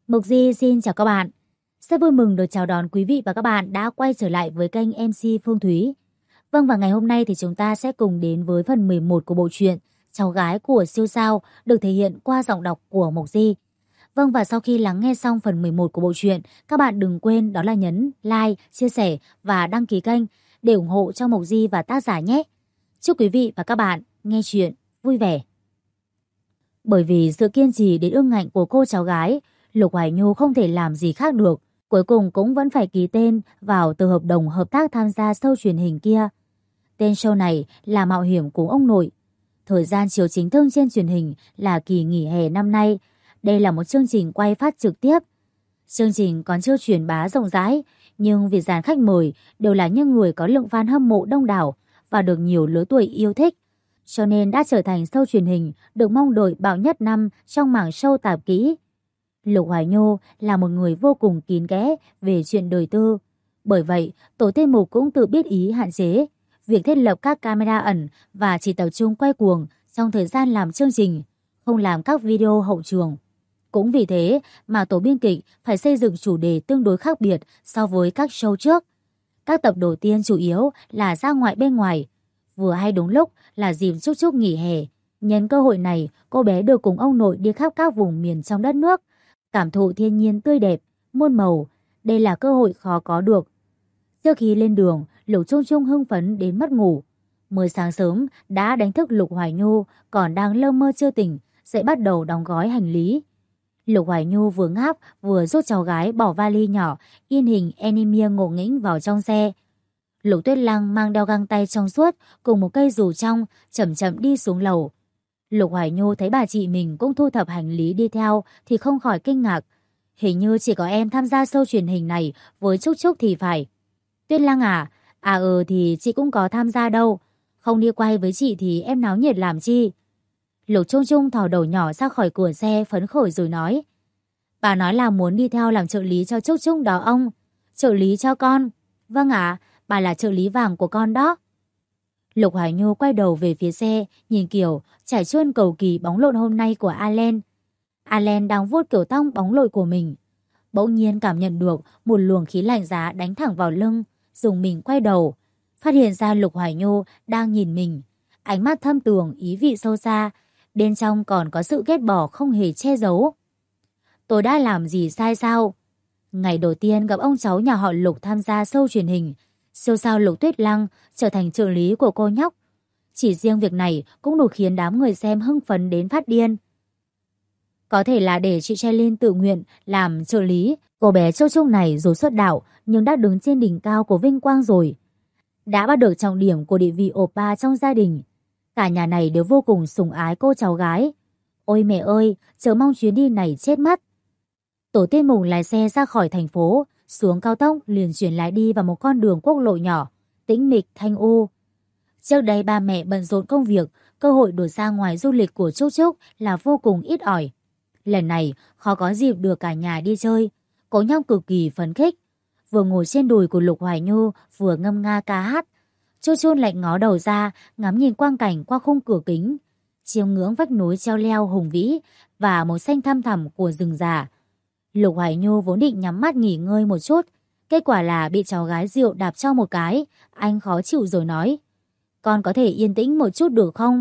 Mộc Di xin chào các bạn. Rất vui mừng được chào đón quý vị và các bạn đã quay trở lại với kênh MC Phương Thúy. Vâng, và ngày hôm nay thì chúng ta sẽ cùng đến với phần 11 của bộ truyện Cháu gái của siêu sao được thể hiện qua giọng đọc của Mộc Di. Vâng, và sau khi lắng nghe xong phần 11 của bộ truyện, các bạn đừng quên đó là nhấn like, chia sẻ và đăng ký kênh để ủng hộ cho Mộc Di và tác giả nhé. Chúc quý vị và các bạn nghe chuyện vui vẻ. Bởi vì sự kiên trì đến ương ngạnh của cô cháu gái, Lục Hoài Nhu không thể làm gì khác được, cuối cùng cũng vẫn phải ký tên vào tờ hợp đồng hợp tác tham gia show truyền hình kia. Tên show này là Mạo hiểm của ông nội. Thời gian chiếu chính thức trên truyền hình là kỳ nghỉ hè năm nay. Đây là một chương trình quay phát trực tiếp. Chương trình còn chưa truyền bá rộng rãi, nhưng vì dàn khách mời đều là những người có lượng fan hâm mộ đông đảo và được nhiều lứa tuổi yêu thích, cho nên đã trở thành show truyền hình được mong đợi bạo nhất năm trong mảng show tạp kỹ. Lục Hoài Nhu là một người vô cùng kín kẽ về chuyện đời tư. Bởi vậy, tổ tiết mục cũng tự biết ý hạn chế việc thiết lập các camera ẩn và chỉ tập trung quay cuồng trong thời gian làm chương trình, không làm các video hậu trường. Cũng vì thế mà tổ biên kịch phải xây dựng chủ đề tương đối khác biệt so với các show trước. Các tập đầu tiên chủ yếu là ra ngoại bên ngoài, vừa hay đúng lúc là dịp Trúc Trúc nghỉ hè. Nhân cơ hội này, cô bé được cùng ông nội đi khắp các vùng miền trong đất nước, cảm thụ thiên nhiên tươi đẹp, muôn màu. Đây là cơ hội khó có được. Trước khi lên đường, Lục Trung Trung hưng phấn đến mất ngủ. Mới sáng sớm đã đánh thức Lục Hoài Nhu còn đang lơ mơ chưa tỉnh, dậy bắt đầu đóng gói hành lý. Lục Hoài Nhu vừa ngáp vừa giúp cháu gái bỏ vali nhỏ in hình anime ngộ nghĩnh vào trong xe. Lục Tuyết Lăng mang đeo găng tay trong suốt cùng một cây dù trong, chậm chậm đi xuống lầu. Lục Hoài Nhu thấy bà chị mình cũng thu thập hành lý đi theo thì không khỏi kinh ngạc. Hình như chỉ có em tham gia show truyền hình này với Trúc Trúc thì phải. Tuyết Lăng à? Thì chị cũng có tham gia đâu. Không đi quay với chị thì em náo nhiệt làm chi? Lục Trung Trung thò đầu nhỏ ra khỏi cửa xe phấn khởi rồi nói. Bà nói là muốn đi theo làm trợ lý cho Trúc Trúc đó ông. Trợ lý cho con? Vâng ạ, bà là trợ lý vàng của con đó. Lục Hoài Nhu quay đầu về phía xe, nhìn kiểu trải chuôn cầu kỳ bóng lộn hôm nay của Allen. Allen đang vuốt kiểu tóc bóng lội của mình. Bỗng nhiên cảm nhận được một luồng khí lạnh giá đánh thẳng vào lưng, dùng mình quay đầu. Phát hiện ra Lục Hoài Nhu đang nhìn mình. Ánh mắt thâm tường, ý vị sâu xa. Bên trong còn có sự ghét bỏ không hề che giấu. Tôi đã làm gì sai sao? Ngày đầu tiên gặp ông cháu nhà họ Lục tham gia show truyền hình, siêu sao Lục Tuyết Lăng trở thành trợ lý của cô nhóc. Chỉ riêng việc này cũng đủ khiến đám người xem hưng phấn đến phát điên. Có thể là để chị Chelin tự nguyện làm trợ lý, cô bé Châu Trúc này dù xuất đạo nhưng đã đứng trên đỉnh cao của vinh quang rồi. Đã bắt được trọng điểm của địa vị oppa trong gia đình. Cả nhà này đều vô cùng sủng ái cô cháu gái. Ôi mẹ ơi, chờ mong chuyến đi này chết mất. Tổ tiên mùng lái xe ra khỏi thành phố, xuống cao tốc liền chuyển lái đi vào một con đường quốc lộ nhỏ, tĩnh mịch thanh u. Trước đây ba mẹ bận rộn công việc, cơ hội được ra ngoài du lịch của Trúc Trúc là vô cùng ít ỏi. Lần này khó có dịp được cả nhà đi chơi, cô nhóc cực kỳ phấn khích. Vừa ngồi trên đùi của Lục Hoài Nhu vừa ngâm nga ca hát. Trúc Trúc lạnh ngó đầu ra, ngắm nhìn quang cảnh qua khung cửa kính, chiêm ngưỡng vách núi treo leo hùng vĩ và màu xanh thăm thẳm của rừng già. Lục Hoài Nhu vốn định nhắm mắt nghỉ ngơi một chút, kết quả là bị cháu gái rượu đạp cho một cái. Anh khó chịu rồi nói, con có thể yên tĩnh một chút được không?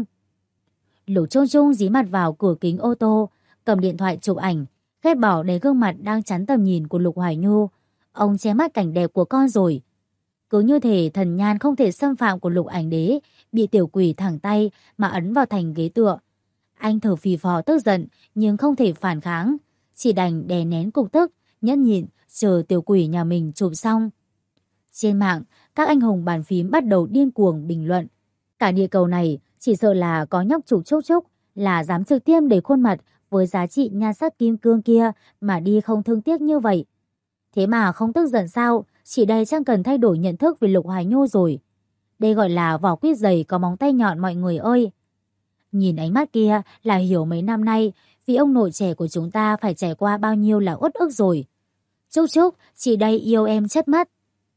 Lục Trung Trung dí mặt vào cửa kính ô tô, cầm điện thoại chụp ảnh, ghét bỏ đầy gương mặt đang chắn tầm nhìn của Lục Hoài Nhu. Ông che mắt cảnh đẹp của con rồi. Cứ như thể thần nhan không thể xâm phạm của Lục Ảnh Đế bị tiểu quỷ thẳng tay mà ấn vào thành ghế tựa. Anh thở phì phò tức giận nhưng không thể phản kháng, chỉ đành đè nén cục tức, nhẫn nhịn chờ tiểu quỷ nhà mình chụp xong. Trên mạng, các anh hùng bàn phím bắt đầu điên cuồng bình luận. Cả địa cầu này chỉ sợ là có nhóc chủ Trúc Trúc là dám trực tiếp để khuôn mặt với giá trị nhan sắc kim cương kia mà đi không thương tiếc như vậy. Thế mà không tức giận sao? Chỉ đây chẳng cần thay đổi nhận thức về Lục Hoài Nhu rồi. Đây gọi là vỏ quýt dày có móng tay nhọn mọi người ơi. Nhìn ánh mắt kia là hiểu mấy năm nay vì ông nội trẻ của chúng ta phải trải qua bao nhiêu là uất ức rồi. Trúc Trúc, chị đây yêu em chất mắt.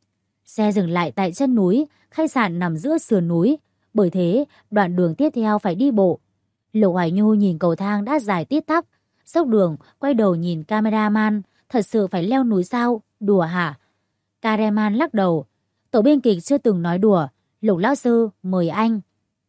Xe dừng lại tại chân núi, khách sạn nằm giữa sườn núi. Bởi thế, đoạn đường tiếp theo phải đi bộ. Lục Hoài Nhu nhìn cầu thang đã dài tít tắp, Dốc đường, quay đầu nhìn cameraman. Thật sự phải leo núi sao? Đùa hả? Cameraman lắc đầu. Tổ biên kịch chưa từng nói đùa. Lục lão sư, mời anh.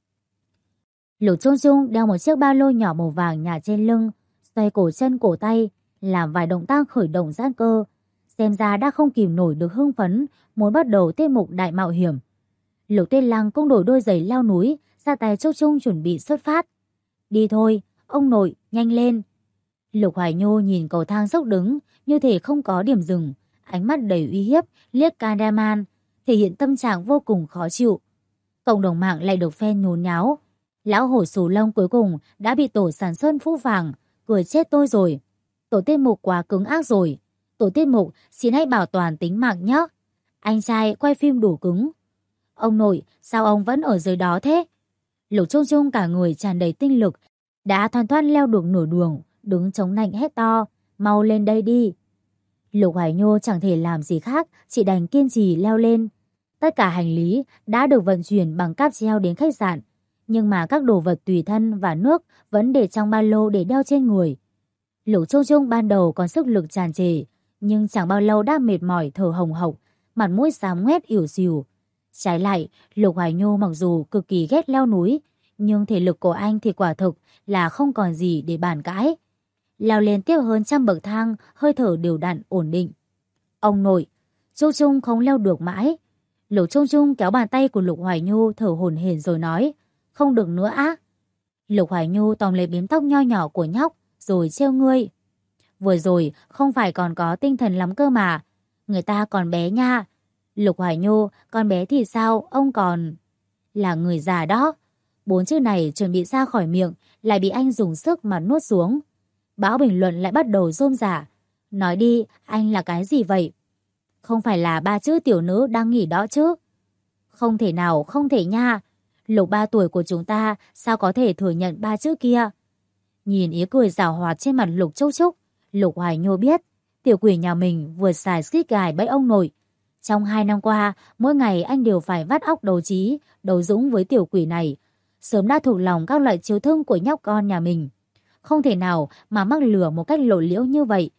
Lục Trung Trung đeo một chiếc ba lô nhỏ màu vàng nhả trên lưng, xoay cổ chân cổ tay, làm vài động tác khởi động giãn cơ. Xem ra đã không kìm nổi được hưng phấn, muốn bắt đầu tiết mục đại mạo hiểm. Lục Tuyết Lăng cũng đổi đôi giày leo núi, ra tay Trúc Trung chuẩn bị xuất phát. Đi thôi, ông nội, nhanh lên. Lục Hoài Nhô nhìn cầu thang dốc đứng, như thể không có điểm dừng, ánh mắt đầy uy hiếp, liếc cameraman, thể hiện tâm trạng vô cùng khó chịu. Cộng đồng mạng lại được fan nhốn nháo. Lão hổ xù lông cuối cùng đã bị tổ sản xuất phũ vàng, cười chết tôi rồi. Tổ tiết mục quá cứng ác rồi. Tổ tiết mục xin hãy bảo toàn tính mạng nhé. Anh trai quay phim đủ cứng. Ông nội, sao ông vẫn ở dưới đó thế? Lục Trung Trung cả người tràn đầy tinh lực, đã thoăn thoắt leo được nửa đường, đứng chống nạnh hét to, mau lên đây đi. Lục Hoài Nhô chẳng thể làm gì khác, chỉ đành kiên trì leo lên. Tất cả hành lý đã được vận chuyển bằng cáp treo đến khách sạn, nhưng mà các đồ vật tùy thân và nước vẫn để trong ba lô để đeo trên người. Lục Trung Trung ban đầu còn sức lực tràn trề, nhưng chẳng bao lâu đã mệt mỏi thở hồng hộc, mặt mũi xám ngoét ỉu xìu. Trái lại, Lục Hoài Nhô mặc dù cực kỳ ghét leo núi, nhưng thể lực của anh thì quả thực là không còn gì để bàn cãi. Leo lên tiếp hơn 100 bậc thang, hơi thở đều đặn, ổn định. Ông nội, Trung Trung không leo được mãi. Lục Trung Trung kéo bàn tay của Lục Hoài Nhô thở hổn hển rồi nói, không được nữa á. Lục Hoài Nhô tóm lấy bím tóc nho nhỏ của nhóc, rồi trêu ngươi. Vừa rồi không phải còn có tinh thần lắm cơ mà, người ta còn bé nha. Lục Hoài Nhô, con bé thì sao, ông còn... Là người già đó. 4 chữ này chuẩn bị ra khỏi miệng, lại bị anh dùng sức mà nuốt xuống. Bão bình luận lại bắt đầu rôm rả. Nói đi, anh là cái gì vậy? Không phải là 3 chữ tiểu nữ đang nghỉ đó chứ? Không thể nào, không thể nha. Lục 3 tuổi của chúng ta sao có thể thừa nhận 3 chữ kia? Nhìn ý cười giảo hoạt trên mặt Lục Trúc Trúc, Lục Hoài Nhô biết tiểu quỷ nhà mình vừa xài xít gài bẫy ông nội. Trong 2 năm qua, mỗi ngày anh đều phải vắt óc đấu trí, đấu dũng với tiểu quỷ này. Sớm đã thuộc lòng các loại chiếu thương của nhóc con nhà mình. Không thể nào mà mắc lừa một cách lộ liễu như vậy.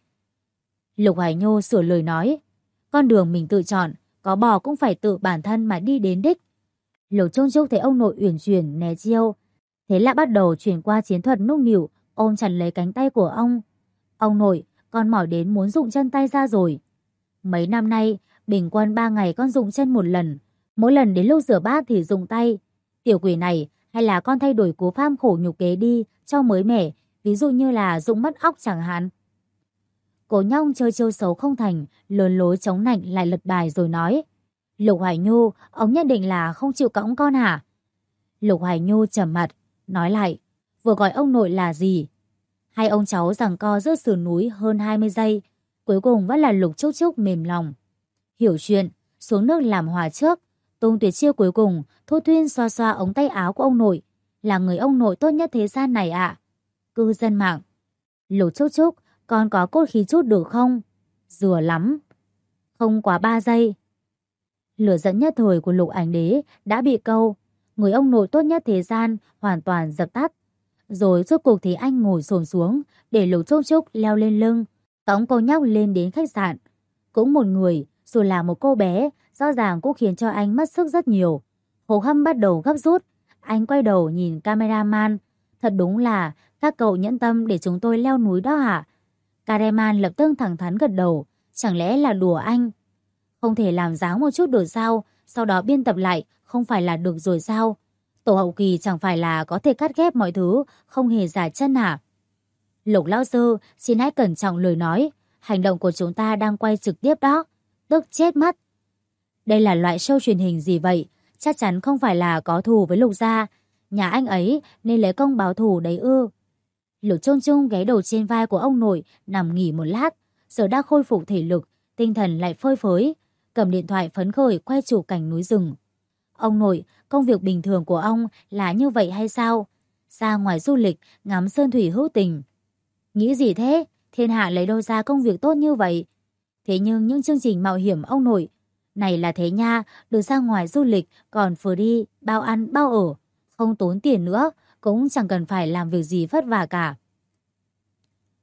Lục Hoài Nhô sửa lời nói, con đường mình tự chọn, có bò cũng phải tự bản thân mà đi đến đích. Lục Trung Trúc thấy ông nội uyển chuyển né chiêu, thế là bắt đầu chuyển qua chiến thuật nũng nịu, ôm chặt lấy cánh tay của ông. Ông nội, con mỏi đến muốn rụng chân tay ra rồi. Mấy năm nay, bình quân 3 ngày con rụng chân một lần, mỗi lần đến lúc rửa bát thì rụng tay. Tiểu quỷ này, hay là con thay đổi cú pháp khổ nhục kế đi cho mới mẻ, ví dụ như là rụng mất óc chẳng hạn. Cô nhóc chơi trêu xấu không thành, llớn lối chống nạnh lại lật bài rồi nói, Lục Hoài Nhu, ông nhất định là không chịu cõng con hả? Lục Hoài Nhu trầm mặt, nói lại, vừa gọi ông nội là gì? Hai ông cháu giằng co giữa sườn núi hơn 20 giây, cuối cùng vẫn là Lục Trúc Trúc mềm lòng. Hiểu chuyện, xuống nước làm hòa trước. Tung tuyệt chiêu cuối cùng, Thu Thuyên xoa xoa ống tay áo của ông nội. Là người ông nội tốt nhất thế gian này ạ. Cư dân mạng. Lục Trúc Trúc, con có cốt khí chút được không? Rửa lắm. Không quá 3 giây. Lửa giận nhất thời của Lục Ảnh Đế đã bị câu. Người ông nội tốt nhất thế gian hoàn toàn dập tắt. Rồi rốt cuộc thì anh ngồi xổm xuống, để Lục Trúc Trúc leo lên lưng, tống cô nhóc lên đến khách sạn. Cũng một người, dù là một cô bé, rõ ràng cũng khiến cho anh mất sức rất nhiều. Hồ Hâm bắt đầu gấp rút, anh quay đầu nhìn cameraman. Thật đúng là, các cậu nhẫn tâm để chúng tôi leo núi đó hả? Cameraman lập tức thẳng thắn gật đầu, chẳng lẽ là đùa anh? Không thể làm dáng một chút được sao, sau đó biên tập lại, không phải là được rồi sao? Tổ hậu kỳ chẳng phải là có thể cắt ghép mọi thứ, không hề giả chân hả? Lục lão sư, xin hãy cẩn trọng lời nói, hành động của chúng ta đang quay trực tiếp đó, tức chết mất. Đây là loại show truyền hình gì vậy? Chắc chắn không phải là có thù với Lục gia, nhà anh ấy nên lấy công báo thù đấy ư? Lục Trung Trung ghé đầu trên vai của ông nội, nằm nghỉ một lát, giờ đã khôi phục thể lực, tinh thần lại phơi phới, cầm điện thoại phấn khởi quay chụp cảnh núi rừng. Ông nội, công việc bình thường của ông là như vậy hay sao? Ra ngoài du lịch, ngắm sơn thủy hữu tình. Nghĩ gì thế? Thiên hạ lấy đâu ra công việc tốt như vậy? Thế nhưng những chương trình mạo hiểm ông nội này là thế nha, được ra ngoài du lịch còn vừa đi, bao ăn, bao ở, không tốn tiền nữa, cũng chẳng cần phải làm việc gì vất vả cả.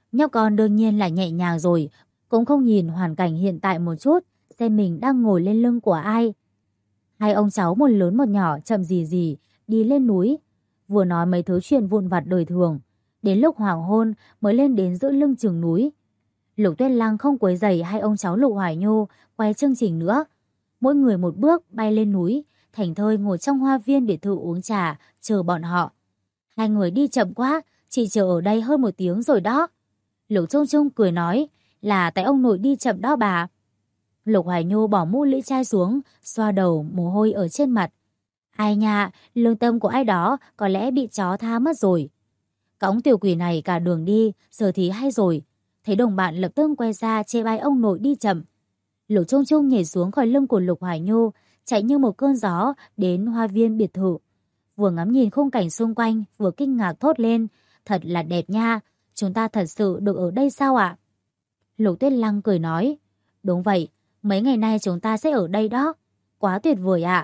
Nhóc con đương nhiên là nhẹ nhàng rồi, cũng không nhìn hoàn cảnh hiện tại một chút, xem mình đang ngồi lên lưng của ai. Hai ông cháu một lớn một nhỏ chậm gì gì đi lên núi, vừa nói mấy thứ chuyện vụn vặt đời thường, đến lúc hoàng hôn mới lên đến giữa lưng chừng núi. Lục Tuyết Lăng không quấy rầy hai ông cháu Lục Hoài Nhu quay chương trình nữa. Mỗi người một bước bay lên núi, thảnh thơi ngồi trong hoa viên biệt thự uống trà, chờ bọn họ. Hai người đi chậm quá, chị chờ ở đây hơn 1 tiếng rồi đó. Lục Trung Trung cười nói, là tại ông nội đi chậm đó bà. Lục Hoài Nhu bỏ mũ lưỡi chai xuống, xoa đầu, mồ hôi ở trên mặt. Ai nha, lương tâm của ai đó có lẽ bị chó tha mất rồi. Cõng tiểu quỷ này cả đường đi, giờ thì hay rồi. Thấy đồng bạn lập tức quay ra chê bai ông nội đi chậm. Lục Trung Trung nhảy xuống khỏi lưng của Lục Hoài Nhu, chạy như một cơn gió đến hoa viên biệt thự. Vừa ngắm nhìn khung cảnh xung quanh, vừa kinh ngạc thốt lên, thật là đẹp nha, chúng ta thật sự được ở đây sao ạ? Lục Tuyết Lăng cười nói, đúng vậy, mấy ngày nay chúng ta sẽ ở đây đó, quá tuyệt vời ạ.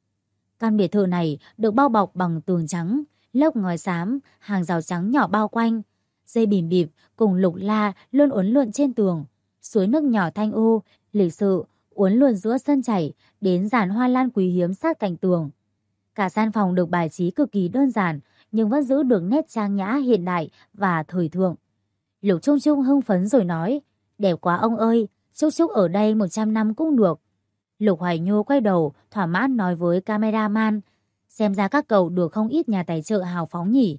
Căn biệt thự này được bao bọc bằng tường trắng, lốc ngói xám, hàng rào trắng nhỏ bao quanh, dây bìm bịp cùng lục la luôn uốn lượn trên tường, suối nước nhỏ thanh u, lịch sự uốn lượn giữa sân chảy đến giàn hoa lan quý hiếm sát cạnh tường. Cả gian phòng được bài trí cực kỳ đơn giản nhưng vẫn giữ được nét trang nhã hiện đại và thời thượng. Lục Trung Trung hưng phấn rồi nói, đẹp quá ông ơi, chúc chúc ở đây 100 năm cũng được. Lục Hoài Nhu quay đầu thỏa mãn nói với cameraman, xem ra các cậu được không ít nhà tài trợ hào phóng nhỉ.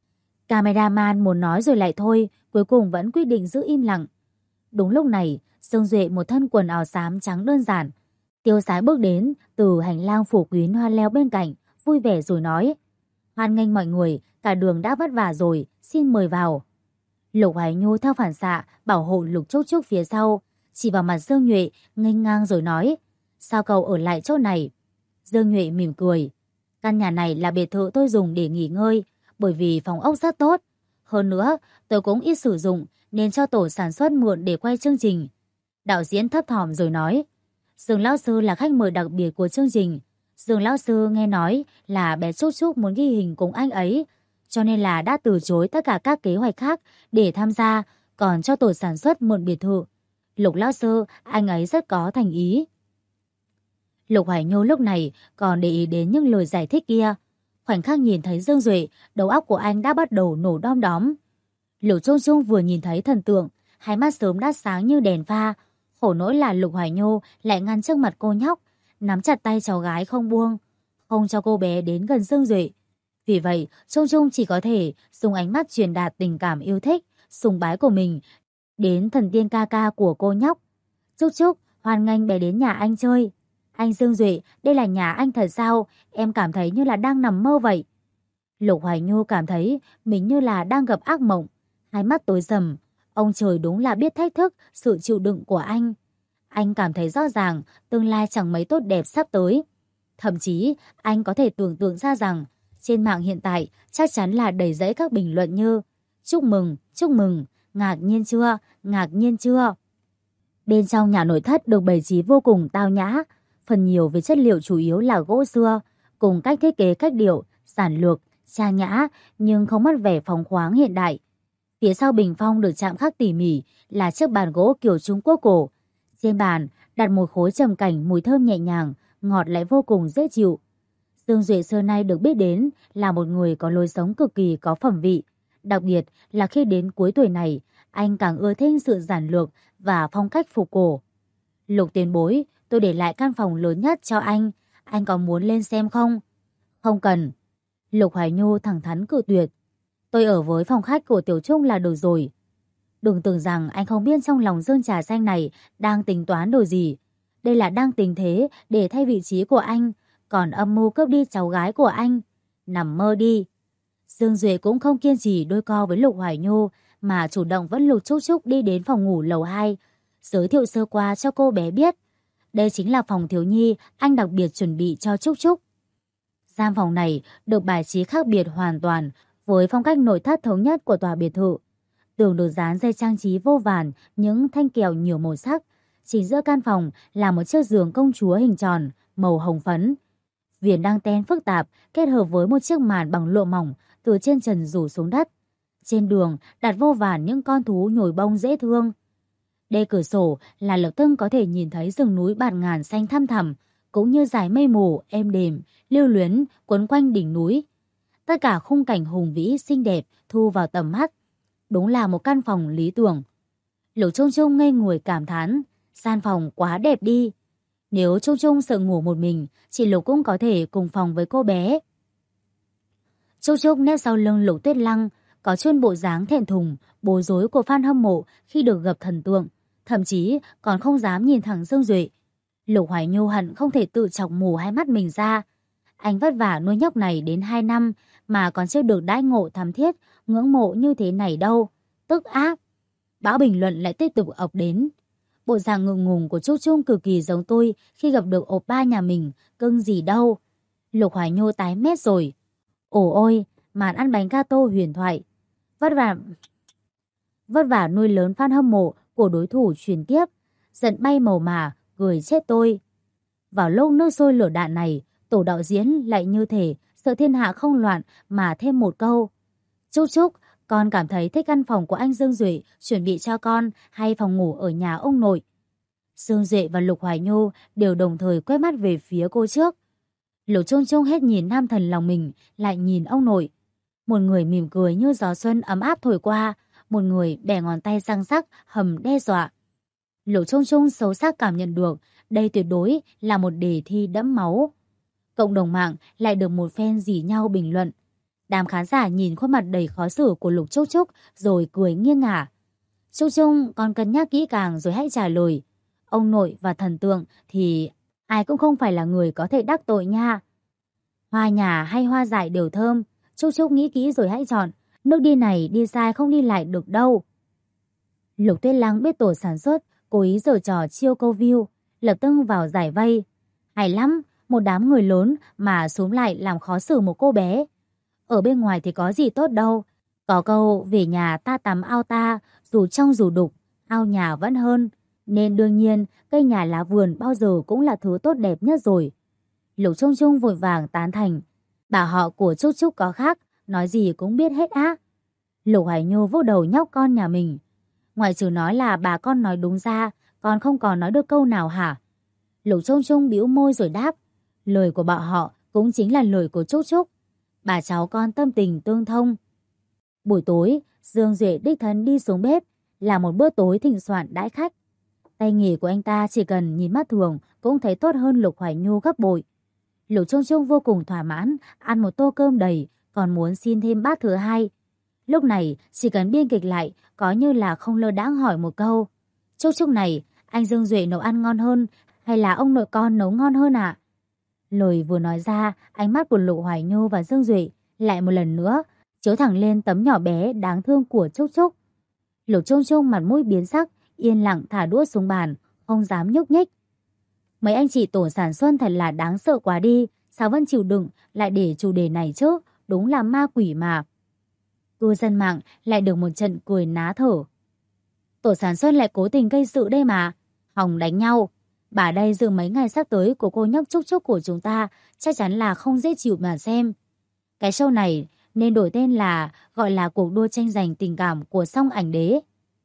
Cameraman muốn nói rồi lại thôi, cuối cùng vẫn quyết định giữ im lặng. Đúng lúc này, Dương Duệ một thân quần áo xám trắng đơn giản, tiêu sái bước đến từ hành lang phủ quyến hoa leo bên cạnh, vui vẻ rồi nói, hoan nghênh mọi người, cả đường đã vất vả rồi, xin mời vào. Lục Hoài Nhu theo phản xạ bảo hộ Lục Trúc Trúc phía sau, chỉ vào mặt Dương Nhuệ nghênh ngang rồi nói, sao cậu ở lại chỗ này? Dương Nhuệ mỉm cười, căn nhà này là biệt thự tôi dùng để nghỉ ngơi, bởi vì phòng ốc rất tốt. Hơn nữa, tôi cũng ít sử dụng nên cho tổ sản xuất mượn để quay chương trình. Đạo diễn thấp thỏm rồi nói, Dương lão sư là khách mời đặc biệt của chương trình. Dương lão sư nghe nói là bé Trúc Trúc muốn ghi hình cùng anh ấy, cho nên là đã từ chối tất cả các kế hoạch khác để tham gia, còn cho tổ sản xuất mượn biệt thự. Lục lão sư, anh ấy rất có thành ý. Lục Hoài Nhu lúc này còn để ý đến những lời giải thích kia. Khoảnh khắc nhìn thấy Dương Duệ, đầu óc của anh đã bắt đầu nổ đom đóm. Lục Trung Trung vừa nhìn thấy thần tượng, hai mắt sớm đã sáng như đèn pha. Khổ nỗi là Lục Hoài Nhu lại ngăn trước mặt cô nhóc, nắm chặt tay cháu gái không buông, không cho cô bé đến gần Dương Duệ. Vì vậy, Trung Trung chỉ có thể dùng ánh mắt truyền đạt tình cảm yêu thích, sùng bái của mình đến thần tiên ca ca của cô nhóc. Trúc Trúc, hoan nghênh bé đến nhà anh chơi. Anh Dương Duệ, đây là nhà anh thật sao? Em cảm thấy như là đang nằm mơ vậy. Lục Hoài Nhu cảm thấy mình như là đang gặp ác mộng. Hai mắt tối sầm. Ông trời đúng là biết thách thức sự chịu đựng của anh. Anh cảm thấy rõ ràng tương lai chẳng mấy tốt đẹp sắp tới. Thậm chí anh có thể tưởng tượng ra rằng trên mạng hiện tại chắc chắn là đầy rẫy các bình luận như chúc mừng, ngạc nhiên chưa, ngạc nhiên chưa. Bên trong nhà nội thất được bày trí vô cùng tao nhã, phần nhiều về chất liệu chủ yếu là gỗ xưa, cùng cách thiết kế cách điệu, giản lược, trang nhã nhưng không mất vẻ phóng khoáng hiện đại. Phía sau bình phong được chạm khắc tỉ mỉ là chiếc bàn gỗ kiểu Trung Quốc cổ. Trên bàn đặt một khối trầm cảnh mùi thơm nhẹ nhàng, ngọt lại vô cùng dễ chịu. Dương Duệ xưa nay được biết đến là một người có lối sống cực kỳ có phẩm vị. Đặc biệt là khi đến cuối tuổi này, anh càng ưa thích sự giản lược và phong cách phục cổ. Lục tiền bối, tôi để lại căn phòng lớn nhất cho anh có muốn lên xem không? Không cần. Lục Hoài Nhu thẳng thắn cự tuyệt. Tôi ở với phòng khách của Tiểu Trúc là được rồi. Đừng tưởng rằng anh không biết trong lòng Dương Trà Xanh này đang tính toán đồ gì. Đây là đang tình thế để thay vị trí của anh, còn âm mưu cướp đi cháu gái của anh. Nằm mơ đi. Dương Duệ cũng không kiên trì đôi co với Lục Hoài Nhu mà chủ động vẫn lục Trúc Trúc đi đến phòng ngủ lầu 2, giới thiệu sơ qua cho cô bé biết. Đây chính là phòng thiếu nhi anh đặc biệt chuẩn bị cho Trúc Trúc. Gian phòng này được bài trí khác biệt hoàn toàn với phong cách nội thất thống nhất của tòa biệt thự. Tường được dán dây trang trí vô vàn những thanh kèo nhiều màu sắc. Chính giữa căn phòng là một chiếc giường công chúa hình tròn màu hồng phấn. Viền đăng ten phức tạp kết hợp với một chiếc màn bằng lụa mỏng từ trên trần rủ xuống đất. Trên đường đặt vô vàn những con thú nhồi bông dễ thương. Đê cửa sổ là lập tức có thể nhìn thấy rừng núi bạt ngàn xanh thăm thẳm, cũng như dải mây mù êm đềm, lưu luyến quấn quanh đỉnh núi. Tất cả khung cảnh hùng vĩ xinh đẹp thu vào tầm mắt. Đúng là một căn phòng lý tưởng. Lục Trung Trung ngây người cảm thán, gian phòng quá đẹp đi. Nếu Trung Trung sợ ngủ một mình, chị Lục cũng có thể cùng phòng với cô bé. Trung Trung nép sau lưng Lục Tuyết Lăng, có chút bộ dáng thẹn thùng, bối rối của fan hâm mộ khi được gặp thần tượng, thậm chí còn không dám nhìn thẳng Dương Duệ. Lục Hoài Nhu hận không thể tự chọc mù hai mắt mình ra. Anh vất vả nuôi nhóc này đến 2 năm mà còn chưa được đãi ngộ thắm thiết, ngưỡng mộ như thế này đâu. Tức ác. Bão bình luận lại tiếp tục ập đến. Bộ dạng ngượng ngùng của Trúc Trung cực kỳ giống tôi khi gặp được oppa nhà mình, cưng gì đâu. Lục Hoài Nhu tái mét rồi. Ồ ôi, màn ăn bánh gato huyền thoại. Vất vả nuôi lớn fan hâm mộ của đối thủ truyền kiếp. Giận bay màu mà, cười chết tôi. Vào lúc nước sôi lửa đạn này, tổ đạo diễn lại như thể sợ thiên hạ không loạn mà thêm một câu. Trúc Trúc, con cảm thấy thích căn phòng của anh Dương Duệ chuẩn bị cho con hay phòng ngủ ở nhà ông nội? Dương Duệ và Lục Hoài Nhu đều đồng thời quét mắt về phía cô trước. Lục Trung Trung hết nhìn nam thần lòng mình, lại nhìn ông nội. Một người mỉm cười như gió xuân ấm áp thổi qua, một người bẻ ngón tay răng rắc hầm đe dọa. Lục Trung Trung xấu sắc cảm nhận được đây tuyệt đối là một đề thi đẫm máu. Cộng đồng mạng lại được một phen rỉ nhau bình luận. Đám khán giả nhìn khuôn mặt đầy khó xử của Lục Trúc Trúc rồi cười nghiêng ngả. Trúc Trung còn cân nhắc kỹ càng rồi hãy trả lời. Ông nội và thần tượng thì ai cũng không phải là người có thể đắc tội nha. Hoa nhà hay hoa dại đều thơm. Trúc Trúc nghĩ kỹ rồi hãy chọn. Nước đi này đi sai không đi lại được đâu. Lục Tuyết Lăng biết tổ sản xuất cố ý giở trò chiêu câu view, lập tức vào giải vây. Hay lắm, một đám người lớn mà xúm lại làm khó xử một cô bé. Ở bên ngoài thì có gì tốt đâu. Có câu về nhà ta tắm ao ta, dù trong dù đục, ao nhà vẫn hơn. Nên đương nhiên, cây nhà lá vườn bao giờ cũng là thứ tốt đẹp nhất rồi. Lục Trung Trung vội vàng tán thành. Bà họ của Trúc Trúc có khác, nói gì cũng biết hết á. Lục Hoài Nhu vỗ đầu nhóc con nhà mình. Ngoại trừ nói là bà con nói đúng ra, con không còn nói được câu nào hả? Lục Trung Trung bĩu môi rồi đáp. Lời của bọn họ cũng chính là lời của Trúc Trúc. Bà cháu con tâm tình tương thông. Buổi tối, Dương Duệ đích thân đi xuống bếp, làm một bữa tối thịnh soạn đãi khách. Tay nghề của anh ta chỉ cần nhìn mắt thường cũng thấy tốt hơn Lục Hoài Nhu gấp bội. Lục Trung Trung vô cùng thỏa mãn, ăn một tô cơm đầy, còn muốn xin thêm bát thứ hai. Lúc này, chỉ cần biên kịch lại, có như là không lơ đãng hỏi một câu. Trúc Trúc này, anh Dương Duệ nấu ăn ngon hơn, hay là ông nội con nấu ngon hơn ạ? Lời vừa nói ra, ánh mắt của Lục Hoài Nhu và Dương Duệ lại một lần nữa chiếu thẳng lên tấm nhỏ bé đáng thương của Trúc Trúc. Lục Trung Trung mặt mũi biến sắc, yên lặng thả đũa xuống bàn, không dám nhúc nhích. Mấy anh chị tổ sản xuất thật là đáng sợ quá đi, sao vẫn chịu đựng lại để chủ đề này chứ, đúng là ma quỷ mà. Cư dân mạng lại được một trận cười ná thở. Tổ sản xuất lại cố tình gây sự đây mà, hòng đánh nhau. Bà đây dự mấy ngày sắp tới của cô nhóc Trúc Trúc của chúng ta chắc chắn là không dễ chịu mà xem. Cái show này nên đổi tên là gọi là cuộc đua tranh giành tình cảm của song ảnh đế.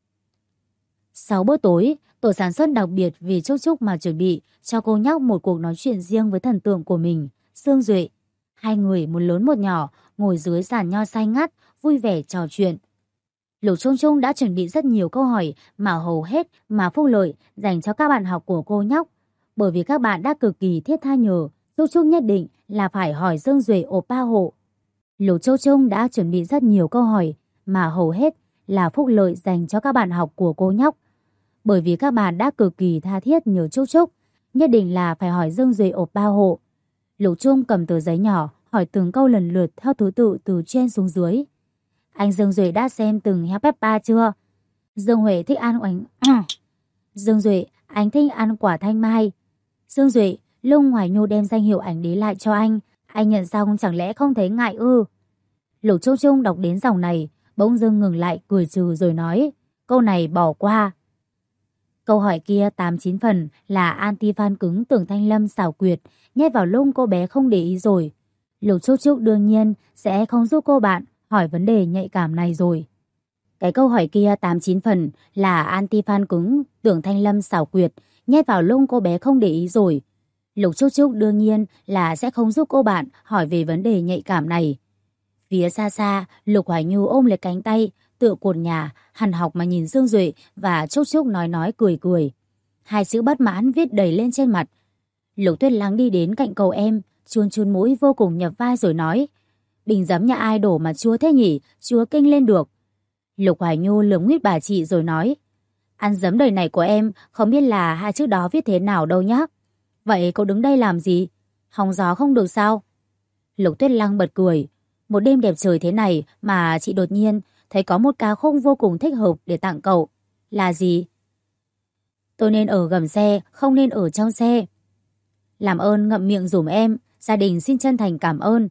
Sau bữa tối, tổ sản xuất đặc biệt vì Trúc Trúc mà chuẩn bị cho cô nhóc một cuộc nói chuyện riêng với thần tượng của mình, Dương Duệ. Hai người một lớn một nhỏ ngồi dưới giàn nho xanh ngắt, vui vẻ trò chuyện. Lục Trung Trung đã chuẩn bị rất nhiều câu hỏi mà hầu hết mà phúc lợi dành cho các bạn học của cô nhóc. Bởi vì các bạn đã cực kỳ thiết tha nhờ, Trúc Trúc nhất định là phải hỏi Dương Duệ oppa hộ. Lục Trung Trung đã chuẩn bị rất nhiều câu hỏi mà hầu hết là phúc lợi dành cho các bạn học của cô nhóc. Bởi vì các bạn đã cực kỳ tha thiết nhờ Trúc Trúc, nhất định là phải hỏi Dương Duệ oppa hộ. Lục Trung cầm tờ giấy nhỏ hỏi từng câu lần lượt theo thứ tự từ trên xuống dưới. Anh Dương Duệ đã xem từng heo Peppa chưa? Dương Huệ thích ăn oánh. Dương Duệ, anh thích ăn quả thanh mai. Dương Duệ, lúc Hoài Nhu đem danh hiệu ảnh đế lại cho anh nhận xong chẳng lẽ không thấy ngại ư? Lục Trung Trung đọc đến dòng này, bỗng dưng ngừng lại cười trừ rồi nói, câu này bỏ qua. Câu hỏi kia 8-9 phần là anti-fan cứng Tưởng Thanh Lâm xảo quyệt, nhét vào lung cô bé không để ý rồi. Lục Trúc Trúc đương nhiên sẽ không giúp cô bạn hỏi vấn đề nhạy cảm này rồi. Cái câu hỏi kia 8-9 phần là anti fan cứng, tưởng Thanh Lâm xảo quyệt, nhét vào lông cô bé không để ý rồi. Lục Trúc Trúc đương nhiên là sẽ không giúp cô bạn hỏi về vấn đề nhạy cảm này. Phía xa xa, Lục Hoài Nhu ôm lấy cánh tay, tựa cột nhà, hằn học mà nhìn Dương Duệ và Trúc Trúc nói cười cười. Hai chữ bất mãn viết đầy lên trên mặt. Lục Tuyết Lăng đi đến cạnh cậu em, chun chun mũi vô cùng nhập vai rồi nói: bình giấm nhà ai đổ mà chua thế nhỉ, chua kinh lên được. Lục Hoài Nhu lườm nguyết bà chị rồi nói: ăn giấm đời này của em không biết là hai chữ đó viết thế nào đâu nhá. Vậy cậu đứng đây làm gì? Hóng gió không được sao? Lục Tuyết Lăng bật cười. Một đêm đẹp trời thế này mà chị đột nhiên thấy có một ca khúc vô cùng thích hợp để tặng cậu. Là gì? Tôi nên ở gầm xe, không nên ở trong xe. Làm ơn ngậm miệng dùm em, gia đình xin chân thành cảm ơn.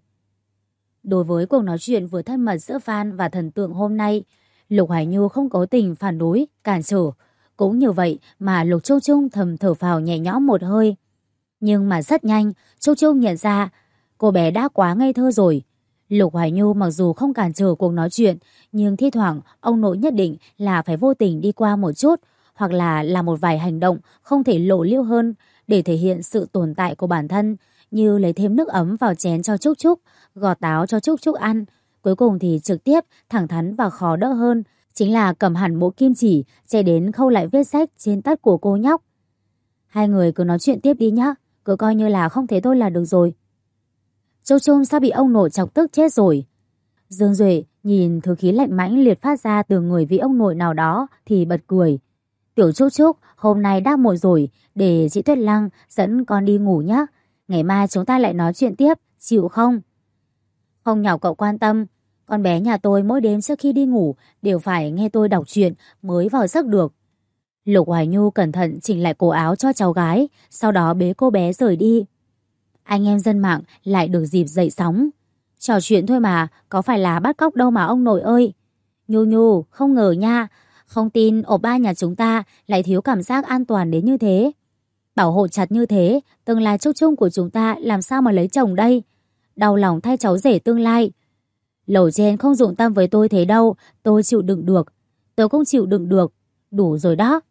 Đối với cuộc nói chuyện vừa thân mật giữa fan và thần tượng hôm nay, Lục Hoài Nhu không cố tình phản đối, cản trở. Cũng như vậy mà Lục Trúc Trúc thầm thở phào nhẹ nhõm một hơi. Nhưng mà rất nhanh, Trúc Trúc nhận ra cô bé đã quá ngây thơ rồi. Lục Hoài Nhu mặc dù không cản trở cuộc nói chuyện, nhưng thi thoảng ông nội nhất định là phải vô tình đi qua một chút, hoặc là làm một vài hành động không thể lộ liễu hơn để thể hiện sự tồn tại của bản thân, như lấy thêm nước ấm vào chén cho Trúc Trúc, gọt táo cho Trúc Trúc ăn. Cuối cùng thì trực tiếp, thẳng thắn và khó đỡ hơn chính là cầm hẳn mũ kim chỉ chạy đến khâu lại vết rách trên tất của cô nhóc. Hai người cứ nói chuyện tiếp đi nhá, cứ coi như là không thấy tôi là được rồi. Trúc Trúc sao bị ông nội chọc tức chết rồi. Dương Duệ nhìn thứ khí lạnh mãnh liệt phát ra từ người vị ông nội nào đó thì bật cười. Tiểu Trúc Trúc, hôm nay đã muộn rồi, để chị Tuyết Lăng dẫn con đi ngủ nhé. Ngày mai chúng ta lại nói chuyện tiếp, chịu không? Không nhọc cậu quan tâm, con bé nhà tôi mỗi đêm trước khi đi ngủ đều phải nghe tôi đọc truyện mới vào giấc được. Lục Hoài Nhu cẩn thận chỉnh lại cổ áo cho cháu gái, sau đó bế cô bé rời đi. Anh em dân mạng lại được dịp dậy sóng. Trò chuyện thôi mà, có phải là bắt cóc đâu mà ông nội ơi. Nhu Nhu, không ngờ nha, không tin ổ ba nhà chúng ta lại thiếu cảm giác an toàn đến như thế. Bảo hộ chặt như thế, tương lai Trúc Trúc của chúng ta làm sao mà lấy chồng đây? Đau lòng thay cháu rể tương lai. Lầu trên không dụng tâm với tôi thế đâu, tôi chịu đựng được. Tôi cũng chịu đựng được, đủ rồi đó.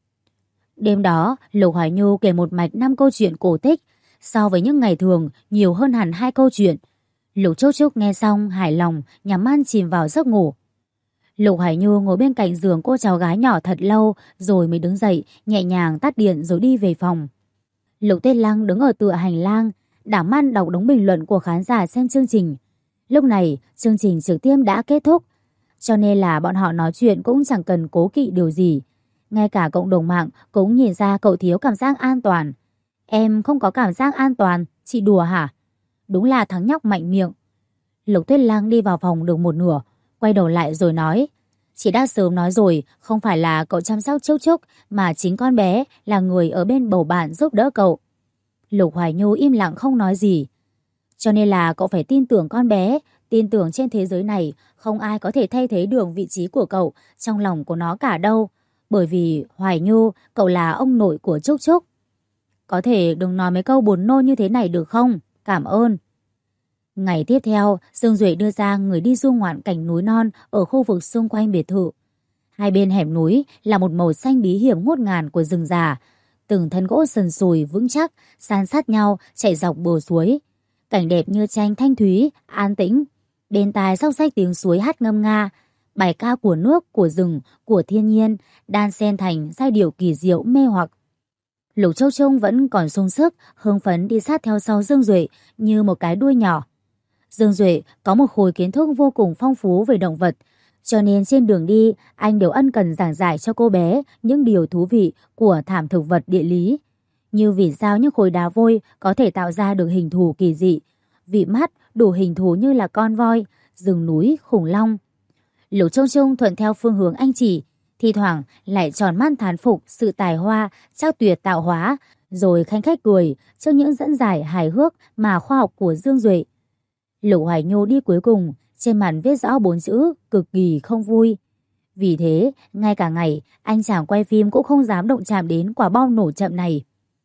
Đêm đó, Lục Hoài Nhu kể một mạch 5 câu chuyện cổ tích, so với những ngày thường nhiều hơn hẳn 2 câu chuyện. Lục Trúc Trúc nghe xong hài lòng, nhắm mắt chìm vào giấc ngủ. Lục Hải Nhu ngồi bên cạnh giường cô cháu gái nhỏ thật lâu rồi mới đứng dậy, nhẹ nhàng tắt điện rồi đi về phòng. Lục Tuyết Lăng đứng ở tựa hành lang, đảo mắt đọc đống bình luận của khán giả xem chương trình. Lúc này, chương trình trực tiếp đã kết thúc, cho nên là bọn họ nói chuyện cũng chẳng cần cố kỵ điều gì. Ngay cả cộng đồng mạng cũng nhìn ra cậu thiếu cảm giác an toàn. Em không có cảm giác an toàn, chị đùa hả? Đúng là thằng nhóc mạnh miệng. Lục Tuyết Lăng đi vào phòng được một nửa, quay đầu lại rồi nói: chị đã sớm nói rồi, không phải là cậu chăm sóc Trúc Trúc, mà chính con bé là người ở bên bầu bạn giúp đỡ cậu. Lục Hoài Nhu im lặng không nói gì. Cho nên là cậu phải tin tưởng con bé, tin tưởng trên thế giới này không ai có thể thay thế được vị trí của cậu trong lòng của nó cả đâu. Bởi vì Hoài Nhu, cậu là ông nội của Trúc Trúc. Có thể đừng nói mấy câu buồn nôn như thế này được không? Cảm ơn. Ngày tiếp theo, Dương Duệ đưa ra người đi du ngoạn cảnh núi non ở khu vực xung quanh biệt thự. Hai bên hẻm núi là một màu xanh bí hiểm ngút ngàn của rừng già. Từng thân gỗ sần sùi vững chắc, san sát nhau chảy dọc bờ suối. Cảnh đẹp như tranh thanh thúy, an tĩnh. Bên tai róc rách tiếng suối hát ngâm nga. Bài ca của nước, của rừng, của thiên nhiên, đan xen thành giai điệu kỳ diệu mê hoặc. Lục Châu Trung vẫn còn sung sức, hưng phấn đi sát theo sau Dương Duệ như một cái đuôi nhỏ. Dương Duệ có một khối kiến thức vô cùng phong phú về động vật, cho nên trên đường đi anh đều ân cần giảng giải cho cô bé những điều thú vị của thảm thực vật địa lý. Như vì sao những khối đá vôi có thể tạo ra được hình thù kỳ dị, vị mắt đủ hình thù như là con voi, rừng núi, khủng long. Lục Trung Trung thuận theo phương hướng anh chỉ, thi thoảng lại tròn mắt thán phục sự tài hoa, chắc tuyệt tạo hóa, rồi khanh khách cười trước những dẫn giải hài hước mà khoa học của Dương Duệ. Lục Hoài Nhu đi cuối cùng, trên mặt viết rõ 4 chữ cực kỳ không vui. Vì thế, ngay cả ngày, anh chàng quay phim cũng không dám động chạm đến quả bom nổ chậm này.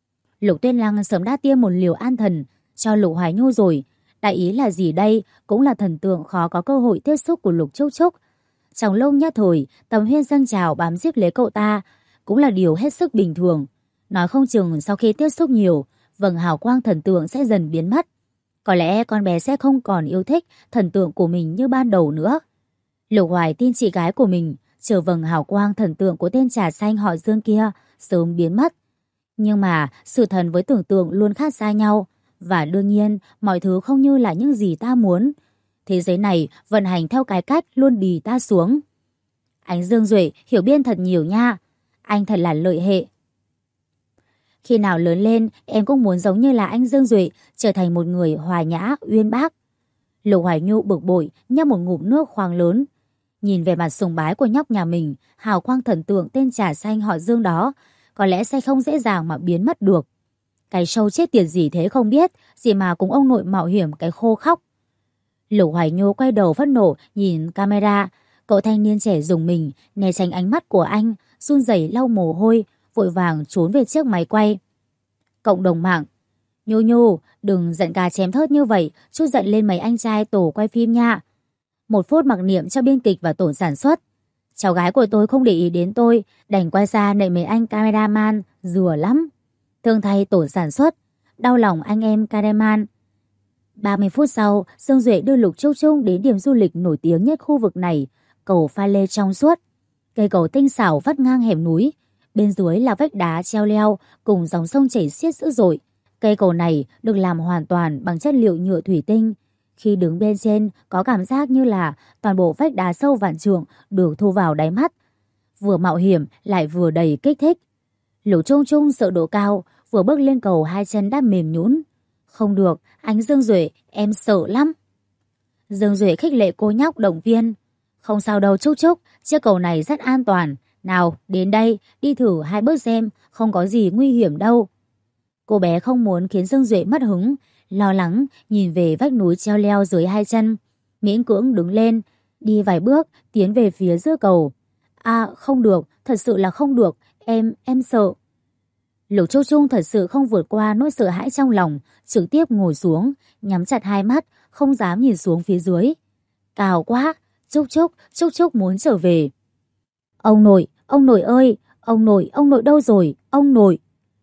Lục Tuyết Lăng sớm đã tiêm một liều an thần cho Lục Hoài Nhu rồi. Đại ý là gì đây? Cũng là thần tượng khó có cơ hội tiếp xúc của Lục Trúc Trúc. Trong lúc nhất thời, Tầm Huyên dâng trào bám giết lấy cậu ta cũng là điều hết sức bình thường. Nói không chừng sau khi tiếp xúc nhiều, vầng hào quang thần tượng sẽ dần biến mất. Có lẽ con bé sẽ không còn yêu thích thần tượng của mình như ban đầu nữa. Lục Hoài tin chị gái của mình, chờ vầng hào quang thần tượng của tên trà xanh họ Dương kia sớm biến mất. Nhưng mà sự thật với tưởng tượng luôn khác xa nhau. Và đương nhiên mọi thứ không như là những gì ta muốn. Thế giới này vận hành theo cái cách luôn đì ta xuống. Ánh Dương Duệ hiểu biên thật nhiều nha. Anh thật là lợi hệ. Khi nào lớn lên em cũng muốn giống như là anh Dương Duệ, trở thành một người hòa nhã, uyên bác. Lục Hoài Nhu bực bội nhấp một ngụm nước khoáng lớn. Nhìn về mặt sùng bái của nhóc nhà mình, hào quang thần tượng tên trà xanh họ Dương đó có lẽ sẽ không dễ dàng mà biến mất được. Cái show chết tiệt gì thế không biết, gì mà cùng ông nội mạo hiểm cái khô khóc. Lục Hoài Nhu quay đầu phẫn nộ nhìn camera. Cậu thanh niên trẻ dùng mình né tránh ánh mắt của anh, run rẩy lau mồ hôi, vội vàng trốn về chiếc máy quay. Cộng đồng mạng: Nhu Nhu, đừng giận gà chém thớt như vậy, chút giận lên mấy anh trai tổ quay phim nha. 1 phút mặc niệm cho biên kịch và tổ sản xuất. Cháu gái của tôi không để ý đến tôi, đành quay ra nệ mấy anh cameraman, rùa lắm. Thương thay tổ sản xuất, đau lòng anh em cameraman. 30 phút sau, Dương Duệ đưa Lục Trúc Trúc đến điểm du lịch nổi tiếng nhất khu vực này, cầu pha lê trong suốt. Cây cầu tinh xảo vắt ngang hẻm núi, bên dưới là vách đá treo leo cùng dòng sông chảy xiết dữ dội. Cây cầu này được làm hoàn toàn bằng chất liệu nhựa thủy tinh. Khi đứng bên trên có cảm giác như là toàn bộ vách đá sâu vạn trượng được thu vào đáy mắt. Vừa mạo hiểm lại vừa đầy kích thích. Lục Trung Trung sợ độ cao, vừa bước lên cầu hai chân đã mềm nhũn. Không được, anh Dương Duệ, em sợ lắm. Dương Duệ khích lệ cô nhóc động viên. Không sao đâu Trúc Trúc, chiếc cầu này rất an toàn. Nào, đến đây, đi thử 2 bước xem, không có gì nguy hiểm đâu. Cô bé không muốn khiến Dương Duệ mất hứng, lo lắng nhìn về vách núi treo leo dưới hai chân. Miễn cưỡng đứng lên, đi vài bước, tiến về phía giữa cầu. À, không được, thật sự là không được, em sợ. Lục Châu Trung thật sự không vượt qua nỗi sợ hãi trong lòng, trực tiếp ngồi xuống, nhắm chặt hai mắt, không dám nhìn xuống phía dưới. Cao quá, Trúc Trúc muốn trở về. Ông nội ơi, ông nội đâu rồi, ông nội.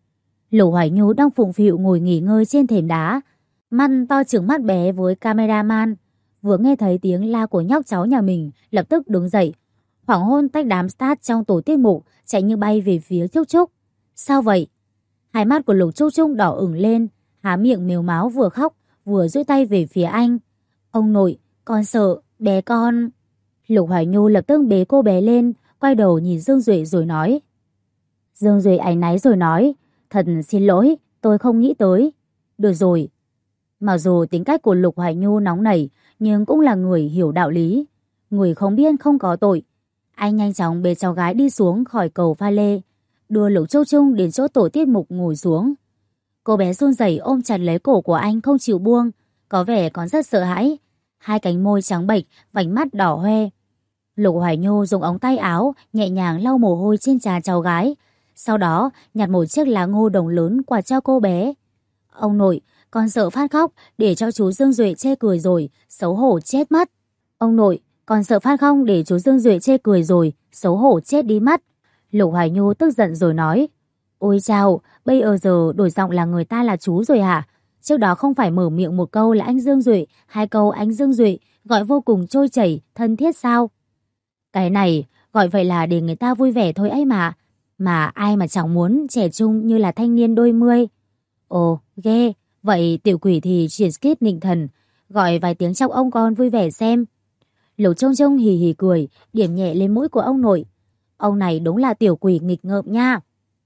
Lục Hoài Nhu đang phụng phịu ngồi nghỉ ngơi trên thềm đá, mắt to trừng mắt bé với cameraman. Vừa nghe thấy tiếng la của nhóc cháu nhà mình, lập tức đứng dậy, hoảng hôn tách đám start trong tổ tiết mục, chạy như bay về phía Trúc Trúc. Sao vậy? Hai mắt của Lục Trúc Trúc đỏ ửng lên, há miệng mếu máo vừa khóc vừa duỗi tay về phía anh. Ông nội, con sợ, bé con. Lục Hoài Nhu lập tức bế cô bé lên, quay đầu nhìn Dương Duệ rồi nói. Dương Duệ áy náy rồi nói, thật xin lỗi, tôi không nghĩ tới. Được rồi. Mặc dù tính cách của Lục Hoài Nhu nóng nảy, nhưng cũng là người hiểu đạo lý. Người không biết không có tội. Anh nhanh chóng bế cháu gái đi xuống khỏi cầu pha lê, đưa Lục Châu Trung đến chỗ tổ tiết mục ngồi xuống. Cô bé run rẩy ôm chặt lấy cổ của anh không chịu buông, có vẻ còn rất sợ hãi. Hai cánh môi trắng bệch, vành mắt đỏ hoe. Lục Hoài Nhu dùng ống tay áo nhẹ nhàng lau mồ hôi trên trán cháu gái, sau đó nhặt một chiếc lá ngô đồng lớn quạt cho cô bé. Ông nội, con sợ phát khóc, để cho chú Dương Duệ chê cười rồi, xấu hổ chết mất. Ông nội, con sợ phát khóc để chú Dương Duệ chê cười rồi, xấu hổ chết đi mất. Lục Hoài Nhu tức giận rồi nói. Ôi chao, bây giờ đổi giọng là người ta là chú rồi hả? Trước đó không phải mở miệng một câu là anh Dương Duệ, 2 câu anh Dương Duệ, gọi vô cùng trôi chảy, thân thiết sao? Cái này gọi vậy là để người ta vui vẻ thôi ấy mà. Mà ai mà chẳng muốn trẻ trung như là thanh niên đôi mươi. Ồ, ghê. Vậy tiểu quỷ thì chuyển skit nịnh thần, gọi vài tiếng trong ông con vui vẻ xem. Lục Trông Trông hì hì cười, điểm nhẹ lên mũi của ông nội. Ông này đúng là tiểu quỷ nghịch ngợm nha.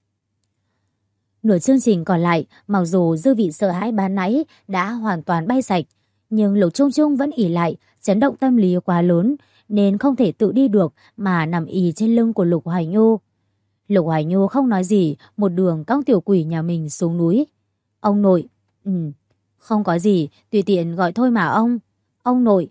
Nửa chương trình còn lại, mặc dù dư vị sợ hãi ban nãy đã hoàn toàn bay sạch, nhưng Lục Trung Trung vẫn ỉ lại, chấn động tâm lý quá lớn, nên không thể tự đi được mà nằm ì trên lưng của Lục Hoài Nhu. Lục Hoài Nhu không nói gì, một đường cõng tiểu quỷ nhà mình xuống núi. Ông nội, không có gì, tùy tiện gọi thôi mà ông. Ông nội,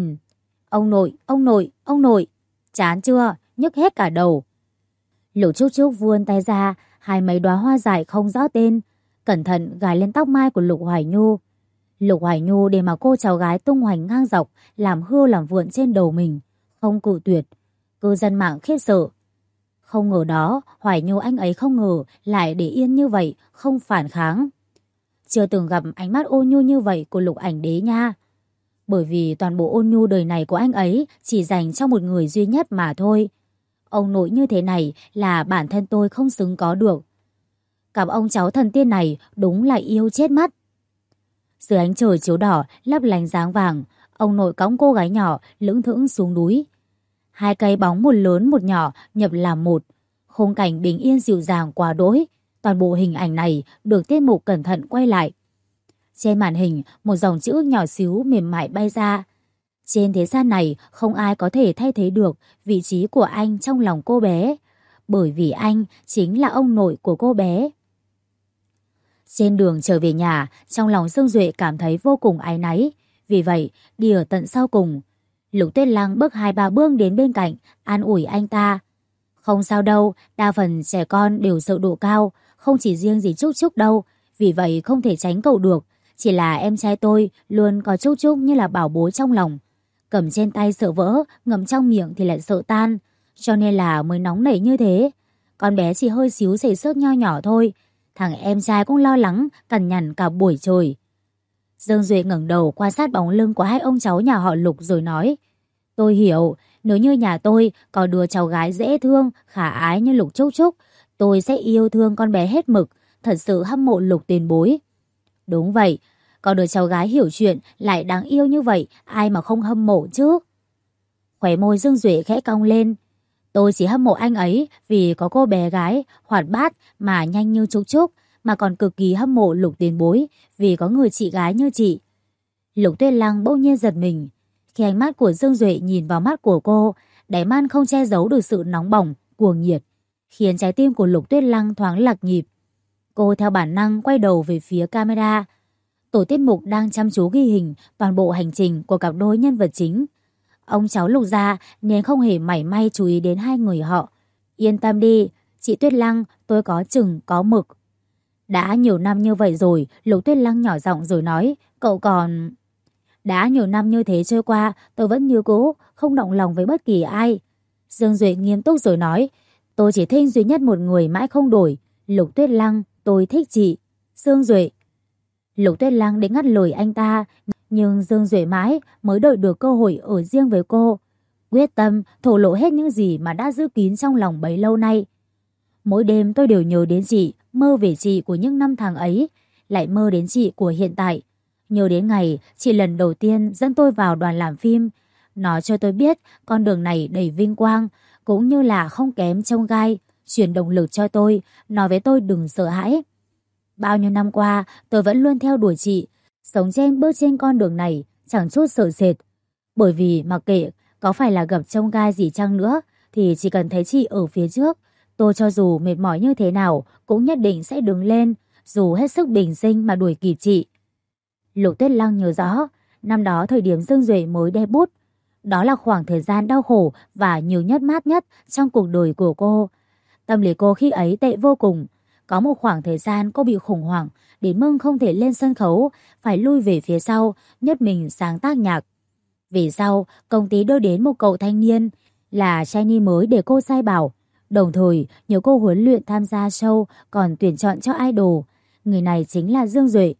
ông nội, chán chưa, nhức hết cả đầu. Lục Trúc Trúc vươn tay ra, hai mấy đóa hoa dại không rõ tên, cẩn thận gài lên tóc mai của Lục Hoài Nhu. Lục Hoài Nhu để mà cô cháu gái tung hoành ngang dọc, làm hươu làm vượn trên đầu mình, không cự tuyệt. Cư dân mạng khiếp sợ. Không ngờ đó, Hoài Nhu anh ấy không ngờ lại để yên như vậy, không phản kháng. Chưa từng gặp ánh mắt ôn nhu như vậy của Lục Ảnh Đế nha. Bởi vì toàn bộ ôn nhu đời này của anh ấy chỉ dành cho một người duy nhất mà thôi. Ông nội như thế này là bản thân tôi không xứng có được. Cặp ông cháu thần tiên này đúng là yêu chết mắt. Dưới ánh trời chiếu đỏ lấp lánh dáng vàng, ông nội cõng cô gái nhỏ lững thững xuống núi. Hai cây bóng một lớn một nhỏ nhập làm một. Khung cảnh bình yên dịu dàng quá đỗi. Toàn bộ hình ảnh này được tiết mục cẩn thận quay lại. Trên màn hình, một dòng chữ nhỏ xíu mềm mại bay ra. Trên thế gian này không ai có thể thay thế được vị trí của anh trong lòng cô bé. Bởi vì anh chính là ông nội của cô bé. Trên đường trở về nhà, trong lòng Dương Duệ cảm thấy vô cùng áy náy. Vì vậy, đi ở tận sau cùng. Lục Tuyết Lăng bước 2-3 bước đến bên cạnh, an ủi anh ta. Không sao đâu, đa phần trẻ con đều sợ độ cao, không chỉ riêng gì Trúc Trúc đâu. Vì vậy không thể tránh cậu được. Chỉ là em trai tôi luôn có Trúc Trúc như là bảo bối trong lòng. Cầm trên tay sợ vỡ, ngậm trong miệng thì lại sợ tan. Cho nên là mới nóng nảy như thế. Con bé chỉ hơi xíu sẩy xước nho nhỏ thôi. Thằng em trai cũng lo lắng, cằn nhằn cả buổi trời. Dương Duệ ngẩng đầu quan sát bóng lưng của hai ông cháu nhà họ Lục rồi nói. Tôi hiểu, nếu như nhà tôi có đứa cháu gái dễ thương, khả ái như Lục Trúc Trúc, tôi sẽ yêu thương con bé hết mực, thật sự hâm mộ Lục tiền bối. Đúng vậy, có đứa cháu gái hiểu chuyện lại đáng yêu như vậy, ai mà không hâm mộ chứ? Khóe môi Dương Duệ khẽ cong lên. Tôi chỉ hâm mộ anh ấy vì có cô bé gái hoạt bát mà nhanh như Trúc Trúc, mà còn cực kỳ hâm mộ Lục tiền bối vì có người chị gái như chị. Lục Tuyết Lăng bỗng nhiên giật mình. Khi ánh mắt của Dương Duệ nhìn vào mắt của cô, đáy mắt không che giấu được sự nóng bỏng, cuồng nhiệt, khiến trái tim của Lục Tuyết Lăng thoáng lạc nhịp. Cô theo bản năng quay đầu về phía camera. Tổ tiết mục đang chăm chú ghi hình toàn bộ hành trình của cặp đôi nhân vật chính. Ông cháu Lục gia nên không hề mảy may chú ý đến hai người họ. Yên tâm đi, chị Tuyết Lăng, tôi có chừng có mực. Đã nhiều năm như vậy rồi, Lục Tuyết Lăng nhỏ giọng rồi nói, cậu còn... Đã nhiều năm như thế trôi qua, tôi vẫn như cũ, không động lòng với bất kỳ ai. Dương Duệ nghiêm túc rồi nói, tôi chỉ thích duy nhất một người mãi không đổi. Lục Tuyết Lăng, tôi thích chị. Dương Duệ. Lục Tuyết Lăng định ngắt lời anh ta, nhưng Dương Duệ mãi mới đợi được cơ hội ở riêng với cô. Quyết tâm thổ lộ hết những gì mà đã giữ kín trong lòng bấy lâu nay. Mỗi đêm tôi đều nhớ đến chị, mơ về chị của những năm tháng ấy, lại mơ đến chị của hiện tại. Nhớ đến ngày chị lần đầu tiên dẫn tôi vào đoàn làm phim, nói cho tôi biết con đường này đầy vinh quang, cũng như là không kém chông gai, truyền động lực cho tôi, nói với tôi đừng sợ hãi. Bao nhiêu năm qua, tôi vẫn luôn theo đuổi chị, sống bước trên con đường này, chẳng chút sợ sệt. Bởi vì mặc kệ có phải là gặp chông gai gì chăng nữa, thì chỉ cần thấy chị ở phía trước, tôi cho dù mệt mỏi như thế nào cũng nhất định sẽ đứng lên, dù hết sức bình sinh mà đuổi kịp chị. Lục Tuyết Lăng nhớ rõ, năm đó thời điểm Dương Duệ mới đe bút. Đó là khoảng thời gian đau khổ và nhiều mất mát nhất trong cuộc đời của cô. Tâm lý cô khi ấy tệ vô cùng. Có một khoảng thời gian cô bị khủng hoảng, đến mức không thể lên sân khấu, phải lui về phía sau, nhất mình sáng tác nhạc. Về sau, công ty đưa đến một cậu thanh niên là trainee mới để cô sai bảo. Đồng thời, nhờ cô huấn luyện tham gia show còn tuyển chọn cho idol. Người này chính là Dương Duệ.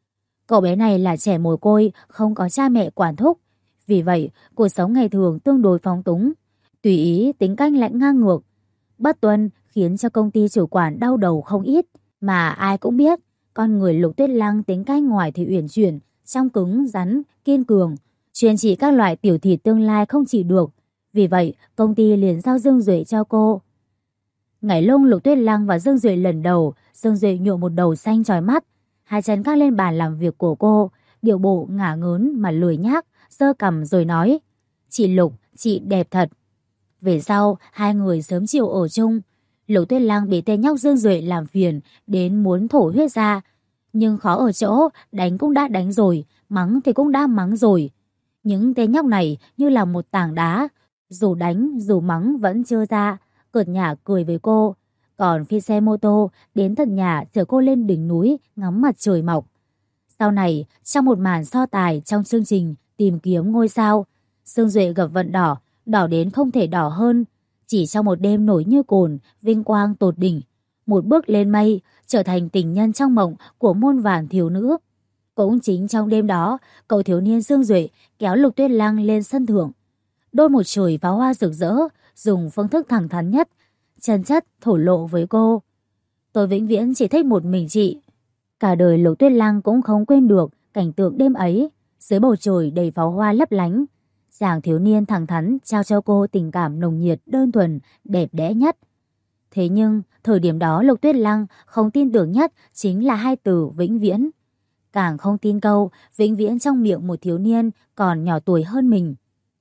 Cậu bé này là trẻ mồ côi, không có cha mẹ quản thúc. Vì vậy, cuộc sống ngày thường tương đối phóng túng, tùy ý, tính cách lạnh ngang ngược. Bất tuân khiến cho công ty chủ quản đau đầu không ít. Mà ai cũng biết, con người Lục Tuyết Lăng tính cách ngoài thì uyển chuyển, trong cứng, rắn, kiên cường, chuyên chỉ các loại tiểu thịt tương lai không chỉ được. Vì vậy, công ty liền giao Dương Duệ cho cô. Ngày lông Lục Tuyết Lăng và Dương Duệ lần đầu, Dương Duệ nhuộm một đầu xanh chói mắt, hai chân gác lên bàn làm việc của cô, điệu bộ ngả ngớn mà lười nhác, giơ cằm rồi nói, chị Lục, chị đẹp thật. Về sau, hai người sớm chiều ở chung. Lục Tuyết Lăng bị tên nhóc Dương Duệ làm phiền đến muốn thổ huyết ra. Nhưng khó ở chỗ, đánh cũng đã đánh rồi, mắng thì cũng đã mắng rồi. Những tên nhóc này như là một tảng đá, dù đánh dù mắng vẫn chưa ra, cợt nhả cười với cô. Còn phi xe mô tô đến tận nhà chở cô lên đỉnh núi ngắm mặt trời mọc. Sau này, trong một màn so tài trong chương trình tìm kiếm ngôi sao, Dương Duệ gặp vận đỏ, đỏ đến không thể đỏ hơn. Chỉ trong một đêm nổi như cồn, vinh quang tột đỉnh, một bước lên mây, trở thành tình nhân trong mộng của muôn vàn thiếu nữ. Cũng chính trong đêm đó, cậu thiếu niên Dương Duệ kéo Lục Tuyết Lăng lên sân thượng, đốt một chùi pháo hoa rực rỡ, dùng phương thức thẳng thắn nhất, chân chất thổ lộ với cô: tôi vĩnh viễn chỉ thích một mình chị. Cả đời Lục Tuyết Lăng cũng không quên được cảnh tượng đêm ấy, dưới bầu trời đầy pháo hoa lấp lánh. Chàng thiếu niên thẳng thắn trao cho cô tình cảm nồng nhiệt, đơn thuần, đẹp đẽ nhất. Thế nhưng, thời điểm đó Lục Tuyết Lăng không tin tưởng nhất chính là hai từ vĩnh viễn. Càng không tin câu vĩnh viễn trong miệng một thiếu niên còn nhỏ tuổi hơn mình.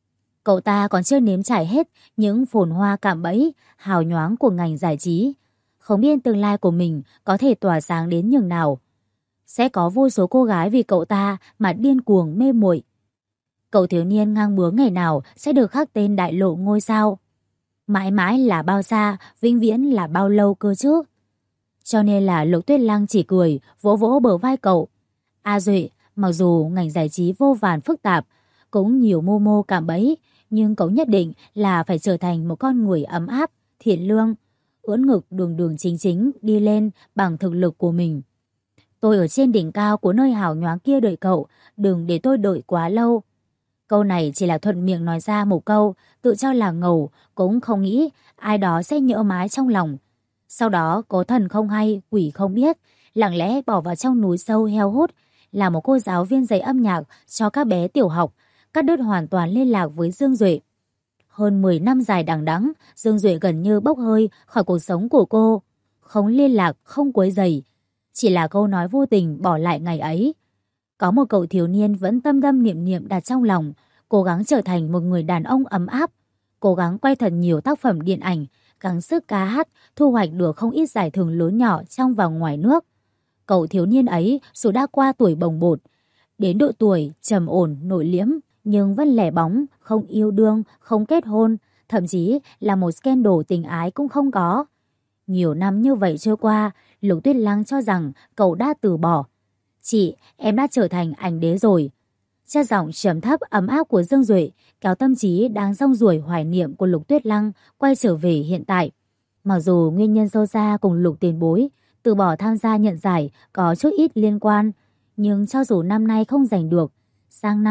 Cậu ta còn chưa nếm trải hết những phồn hoa cạm bẫy, hào nhoáng của ngành giải trí. Không biết tương lai của mình có thể tỏa sáng đến nhường nào. Sẽ có vô số cô gái vì cậu ta mà điên cuồng mê muội. Cậu thiếu niên ngang bướng ngày nào sẽ được khắc tên đại lộ ngôi sao. Mãi mãi là bao xa, vĩnh viễn là bao lâu cơ chứ. Cho nên là Lục Tuyết Lăng chỉ cười, vỗ vỗ bờ vai cậu. A Duệ, mặc dù ngành giải trí vô vàn phức tạp, cũng nhiều mưu mô cạm bẫy, nhưng cậu nhất định là phải trở thành một con người ấm áp, thiện lương, ưỡn ngực đường đường chính chính đi lên bằng thực lực của mình. Tôi ở trên đỉnh cao của nơi hào nhoáng kia đợi cậu, đừng để tôi đợi quá lâu. Câu này chỉ là thuận miệng nói ra một câu, tự cho là ngầu, cũng không nghĩ ai đó sẽ nhỡ mái trong lòng. Sau đó cố thần không hay, quỷ không biết, lặng lẽ bỏ vào trong núi sâu heo hút, là một cô giáo viên dạy âm nhạc cho các bé tiểu học, cắt đứt hoàn toàn liên lạc với Dương Duệ. Hơn 10 năm dài đằng đẵng, Dương Duệ gần như bốc hơi khỏi cuộc sống của cô. Không liên lạc, không quấy rầy, chỉ là câu nói vô tình bỏ lại ngày ấy. Có một cậu thiếu niên vẫn tâm tâm niệm niệm đặt trong lòng, cố gắng trở thành một người đàn ông ấm áp, cố gắng quay thật nhiều tác phẩm điện ảnh, gắng sức ca hát, thu hoạch được không ít giải thưởng lớn nhỏ trong và ngoài nước. Cậu thiếu niên ấy dù đã qua tuổi bồng bột, đến độ tuổi trầm ổn, nội liễm, nhưng vẫn lẻ bóng, không yêu đương, không kết hôn, thậm chí là một scandal tình ái cũng không có. Nhiều năm như vậy trôi qua, Lục Tuyết Lăng cho rằng cậu đã từ bỏ. Chị, em đã trở thành ảnh đế rồi. Chất giọng trầm thấp ấm áp của Dương Duệ kéo tâm trí đang rong ruổi hoài niệm của Lục Tuyết Lăng quay trở về hiện tại. Mặc dù nguyên nhân sâu xa cùng Lục tiền bối từ bỏ tham gia nhận giải có chút ít liên quan, nhưng cho dù năm nay không giành được, sang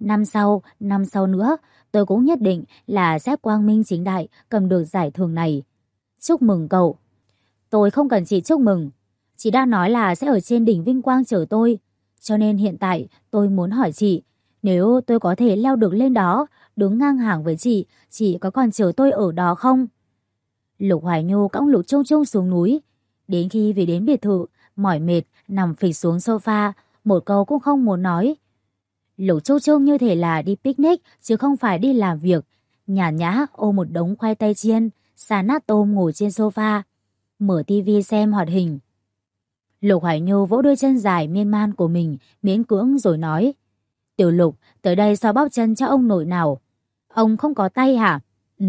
năm sau nữa, tôi cũng nhất định là sẽ quang minh chính đại cầm được giải thưởng này. Chúc mừng cậu. Tôi không cần chị chúc mừng. Chị đã nói là sẽ ở trên đỉnh vinh quang chờ tôi. Cho nên hiện tại tôi muốn hỏi chị, nếu tôi có thể leo được lên đó, đứng ngang hàng với chị có còn chờ tôi ở đó không? Lục Hoài Nhu cõng Lục Trung Trung xuống núi. Đến khi về đến biệt thự, mỏi mệt, nằm phịch xuống sofa, một câu cũng không muốn nói. Lục Trung Trung như thể là đi picnic chứ không phải đi làm việc. Nhàn nhã ôm một đống khoai tây chiên, xà nát tôm ngồi trên sofa, mở tivi xem hoạt hình. Lục Hoài Nhu vỗ đôi chân dài miên man của mình, miễn cưỡng rồi nói: Tiểu Lục, tới đây xoa bóp chân cho ông nội nào. Ông không có tay hả? Ừ.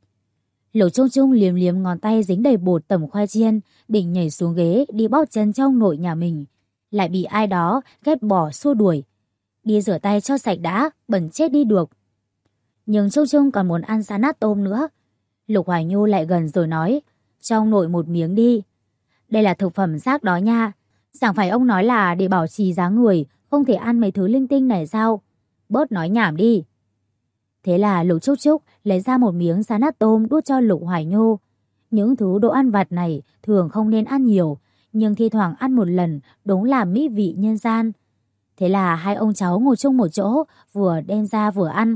Lục Trung Trung liếm liếm ngón tay dính đầy bột tẩm khoai chiên, định nhảy xuống ghế đi bóp chân cho ông nội nhà mình, lại bị ai đó ghét bỏ xua đuổi. Đi rửa tay cho sạch đã, bẩn chết đi được. Nhưng Trung Trung còn muốn ăn sán nát tôm nữa. Lục Hoài Nhu lại gần rồi nói: Cho ông nội một miếng đi. Đây là thực phẩm rác đó nha. Chẳng phải ông nói là để bảo trì dáng người, không thể ăn mấy thứ linh tinh này sao? Bớt nói nhảm đi. Thế là Lục Trúc Trúc lấy ra một miếng sán nát tôm đút cho Lục Hoài Nhu. Những thứ đồ ăn vặt này thường không nên ăn nhiều, nhưng thi thoảng ăn một lần đúng là mỹ vị nhân gian. Thế là hai ông cháu ngồi chung một chỗ, vừa đem ra vừa ăn.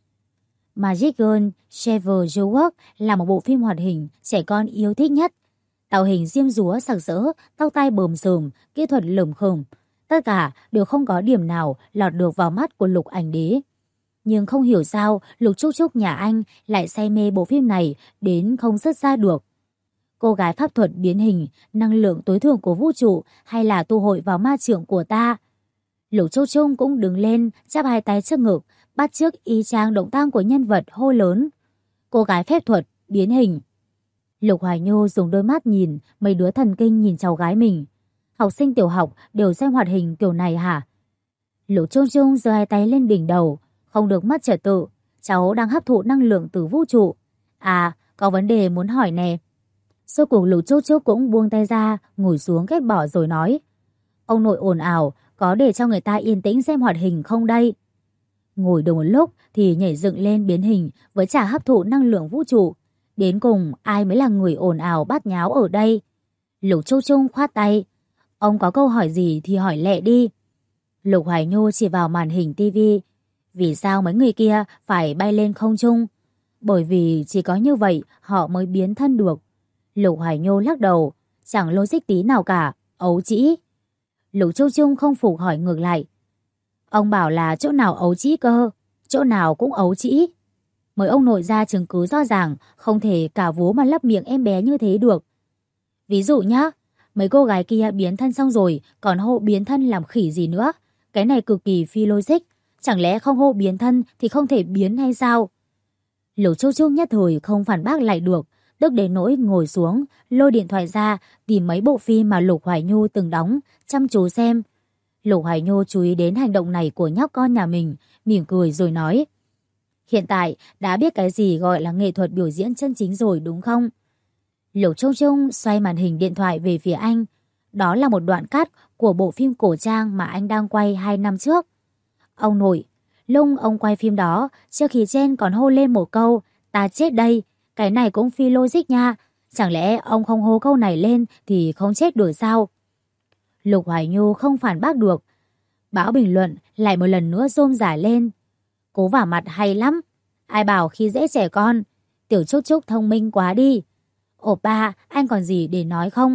Magic Girl Travel Your Work là một bộ phim hoạt hình trẻ con yêu thích nhất. Tạo hình diêm dúa sặc sỡ, tóc tai bồm xồm, kỹ thuật lởm khởm, tất cả đều không có điểm nào lọt được vào mắt của Lục ảnh đế. Nhưng không hiểu sao Lục Trúc Trúc nhà anh lại say mê bộ phim này đến không dứt ra được. Cô gái pháp thuật biến hình, năng lượng tối thượng của vũ trụ hay là tu hội vào ma trượng của ta. Lục Trúc Trúc cũng đứng lên, chắp hai tay trước ngực, bắt chước y chang động tác của nhân vật hô lớn: Cô gái phép thuật biến hình. Lục Hoài Nhu dùng đôi mắt nhìn mấy đứa thần kinh nhìn cháu gái mình. Học sinh tiểu học đều xem hoạt hình kiểu này hả? Lục Trung Trung giơ hai tay lên đỉnh đầu, không được mất trật tự. Cháu đang hấp thụ năng lượng từ vũ trụ. À, có vấn đề muốn hỏi nè. Rốt cuộc Lục Trúc Trúc cũng buông tay ra, ngồi xuống ghét bỏ rồi nói. Ông nội ồn ào, có để cho người ta yên tĩnh xem hoạt hình không đây? Ngồi được một lúc thì nhảy dựng lên biến hình với trả hấp thụ năng lượng vũ trụ. Đến cùng ai mới là người ồn ào bát nháo ở đây? Lục Trúc Trúc khoát tay. Ông có câu hỏi gì thì hỏi lẹ đi. Lục Hoài Nhu chỉ vào màn hình tivi. Vì sao mấy người kia phải bay lên không trung? Bởi vì chỉ có như vậy họ mới biến thân được. Lục Hoài Nhu lắc đầu. Chẳng logic tí nào cả. Ấu trĩ. Lục Trúc Trúc không phục hỏi ngược lại. Ông bảo là chỗ nào ấu trĩ cơ? Chỗ nào cũng ấu trĩ. Mời ông nội ra chứng cứ rõ ràng, không thể cả vố mà lấp miệng em bé như thế được. Ví dụ nhá, mấy cô gái kia biến thân xong rồi còn hô biến thân làm khỉ gì nữa. Cái này cực kỳ phi logic. Chẳng lẽ không hô biến thân thì không thể biến hay sao? Lục Trúc Trúc nhất thời không phản bác lại được, tức đến nỗi ngồi xuống, lôi điện thoại ra, tìm mấy bộ phim mà Lục Hoài Nhu từng đóng, chăm chú xem. Lục Hoài Nhu chú ý đến hành động này của nhóc con nhà mình, mỉm cười rồi nói. Hiện tại đã biết cái gì gọi là nghệ thuật biểu diễn chân chính rồi đúng không? Lục Trúc Trúc xoay màn hình điện thoại về phía anh. Đó là một đoạn cắt của bộ phim cổ trang mà anh đang quay 2 năm trước. Ông nội, lúc ông quay phim đó, trước khi trên còn hô lên một câu, ta chết đây, cái này cũng phi logic nha. Chẳng lẽ ông không hô câu này lên thì không chết được sao? Lục Hoài Nhu không phản bác được. Bão bình luận lại một lần nữa rôm rả lên. Cố vả mặt hay lắm. Ai bảo khi dễ trẻ con. Tiểu Trúc Trúc thông minh quá đi. Oppa, anh còn gì để nói không?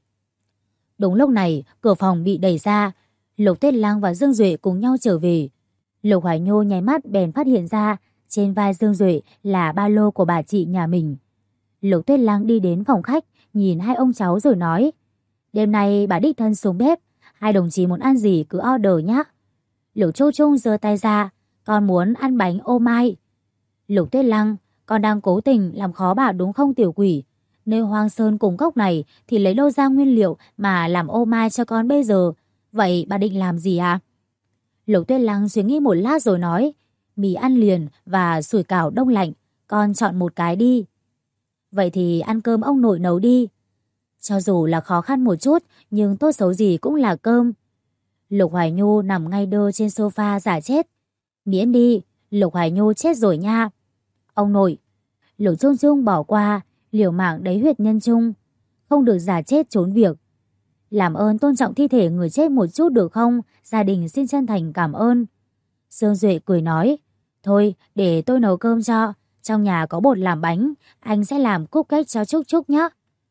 Đúng lúc này, cửa phòng bị đẩy ra. Lục Tuyết Lăng và Dương Duệ cùng nhau trở về. Lục Hoài Nhu nháy mắt bèn phát hiện ra trên vai Dương Duệ là ba lô của bà chị nhà mình. Lục Tuyết Lăng đi đến phòng khách, nhìn hai ông cháu rồi nói. Đêm nay bà đích thân xuống bếp, hai đồng chí muốn ăn gì cứ order nhé. Lục Trúc Trúc giơ tay ra, con muốn ăn bánh ô mai. Lục Tuyết Lăng, con đang cố tình làm khó bà đúng không tiểu quỷ? Nơi hoang sơn cùng cốc này thì lấy đâu ra nguyên liệu mà làm ô mai cho con bây giờ? Vậy bà định làm gì à? Lục Tuyết Lăng suy nghĩ một lát rồi nói, mì ăn liền và sủi cảo đông lạnh, con chọn một cái đi. Vậy thì ăn cơm ông nội nấu đi. Cho dù là khó khăn một chút, nhưng tốt xấu gì cũng là cơm. Lục Hoài Nhu nằm ngay đơ trên sofa giả chết. Miễn đi, Lục Hoài Nhu chết rồi nha. Ông nội. Lục Trung Trung bỏ qua, liều mạng đấy huyệt nhân trung. Không được giả chết trốn việc. Làm ơn tôn trọng thi thể người chết một chút được không? Gia đình xin chân thành cảm ơn. Dương Duệ cười nói. Thôi, để tôi nấu cơm cho. Trong nhà có bột làm bánh, anh sẽ làm cupcake cho Trúc Trúc nhé.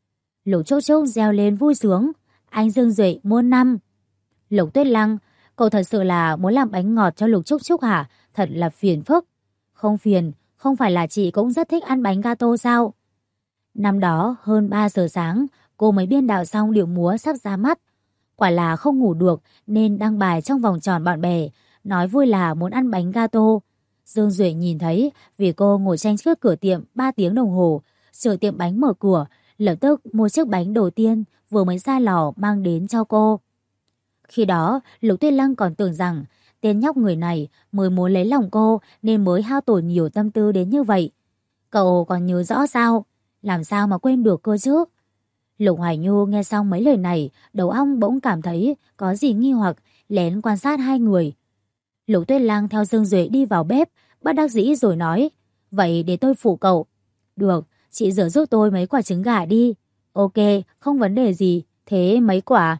Lục Trúc Trúc reo lên vui sướng. Anh Dương Duệ muôn năm. Lục Tuyết Lăng, cậu thật sự là muốn làm bánh ngọt cho Lục Trúc Trúc hả? Thật là phiền phức. Không phiền, không phải là chị cũng rất thích ăn bánh gato sao? Năm đó hơn 3 giờ sáng, cô mới biên đạo xong điệu múa sắp ra mắt. Quả là không ngủ được nên đăng bài trong vòng tròn bạn bè, nói vui là muốn ăn bánh gato. Dương Duệ nhìn thấy vì cô ngồi tranh trước cửa tiệm 3 tiếng đồng hồ, chờ tiệm bánh mở cửa, lập tức mua chiếc bánh đầu tiên vừa mới ra lò mang đến cho cô. Khi đó, Lục Tuyết Lăng còn tưởng rằng tên nhóc người này mới muốn lấy lòng cô nên mới hao tổn nhiều tâm tư đến như vậy. Cậu còn nhớ rõ sao? Làm sao mà quên được cơ chứ? Lục Hoài Nhu nghe xong mấy lời này, đầu óc bỗng cảm thấy có gì nghi hoặc, lén quan sát hai người. Lục Tuyết Lăng theo Dương Duệ đi vào bếp, bất đắc dĩ rồi nói, vậy để tôi phụ cậu. Được, chị rửa giúp tôi mấy quả trứng gà đi. Ok, không vấn đề gì, thế mấy quả?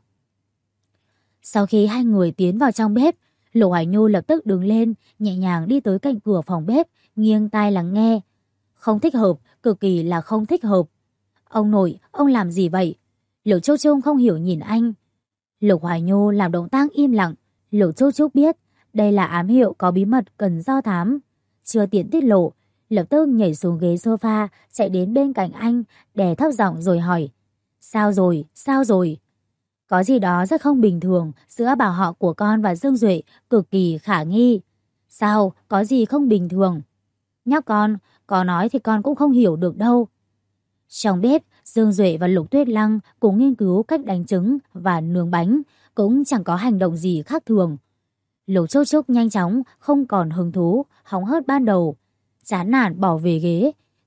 Sau khi hai người tiến vào trong bếp, Lục Hoài Nhu lập tức đứng lên, nhẹ nhàng đi tới cạnh cửa phòng bếp, nghiêng tai lắng nghe. Không thích hợp, cực kỳ là không thích hợp. Ông nội, ông làm gì vậy? Lục Trúc Trúc không hiểu nhìn anh. Lục Hoài Nhu làm động tác im lặng. Lục Trúc Trúc biết đây là ám hiệu có bí mật cần do thám. Chưa tiện tiết lộ, lập tức nhảy xuống ghế sofa, chạy đến bên cạnh anh, đè thấp giọng rồi hỏi. Sao rồi, sao rồi? Có gì đó rất không bình thường giữa bảo họ của con và Dương Duệ, cực kỳ khả nghi. Sao, có gì không bình thường? Nhóc con, có nói thì con cũng không hiểu được đâu. Trong bếp, Dương Duệ và Lục Tuyết Lăng cùng nghiên cứu cách đánh trứng và nướng bánh, cũng chẳng có hành động gì khác thường. Lục Trúc Trúc nhanh chóng không còn hứng thú, hóng hớt ban đầu. Chán nản bỏ về ghế,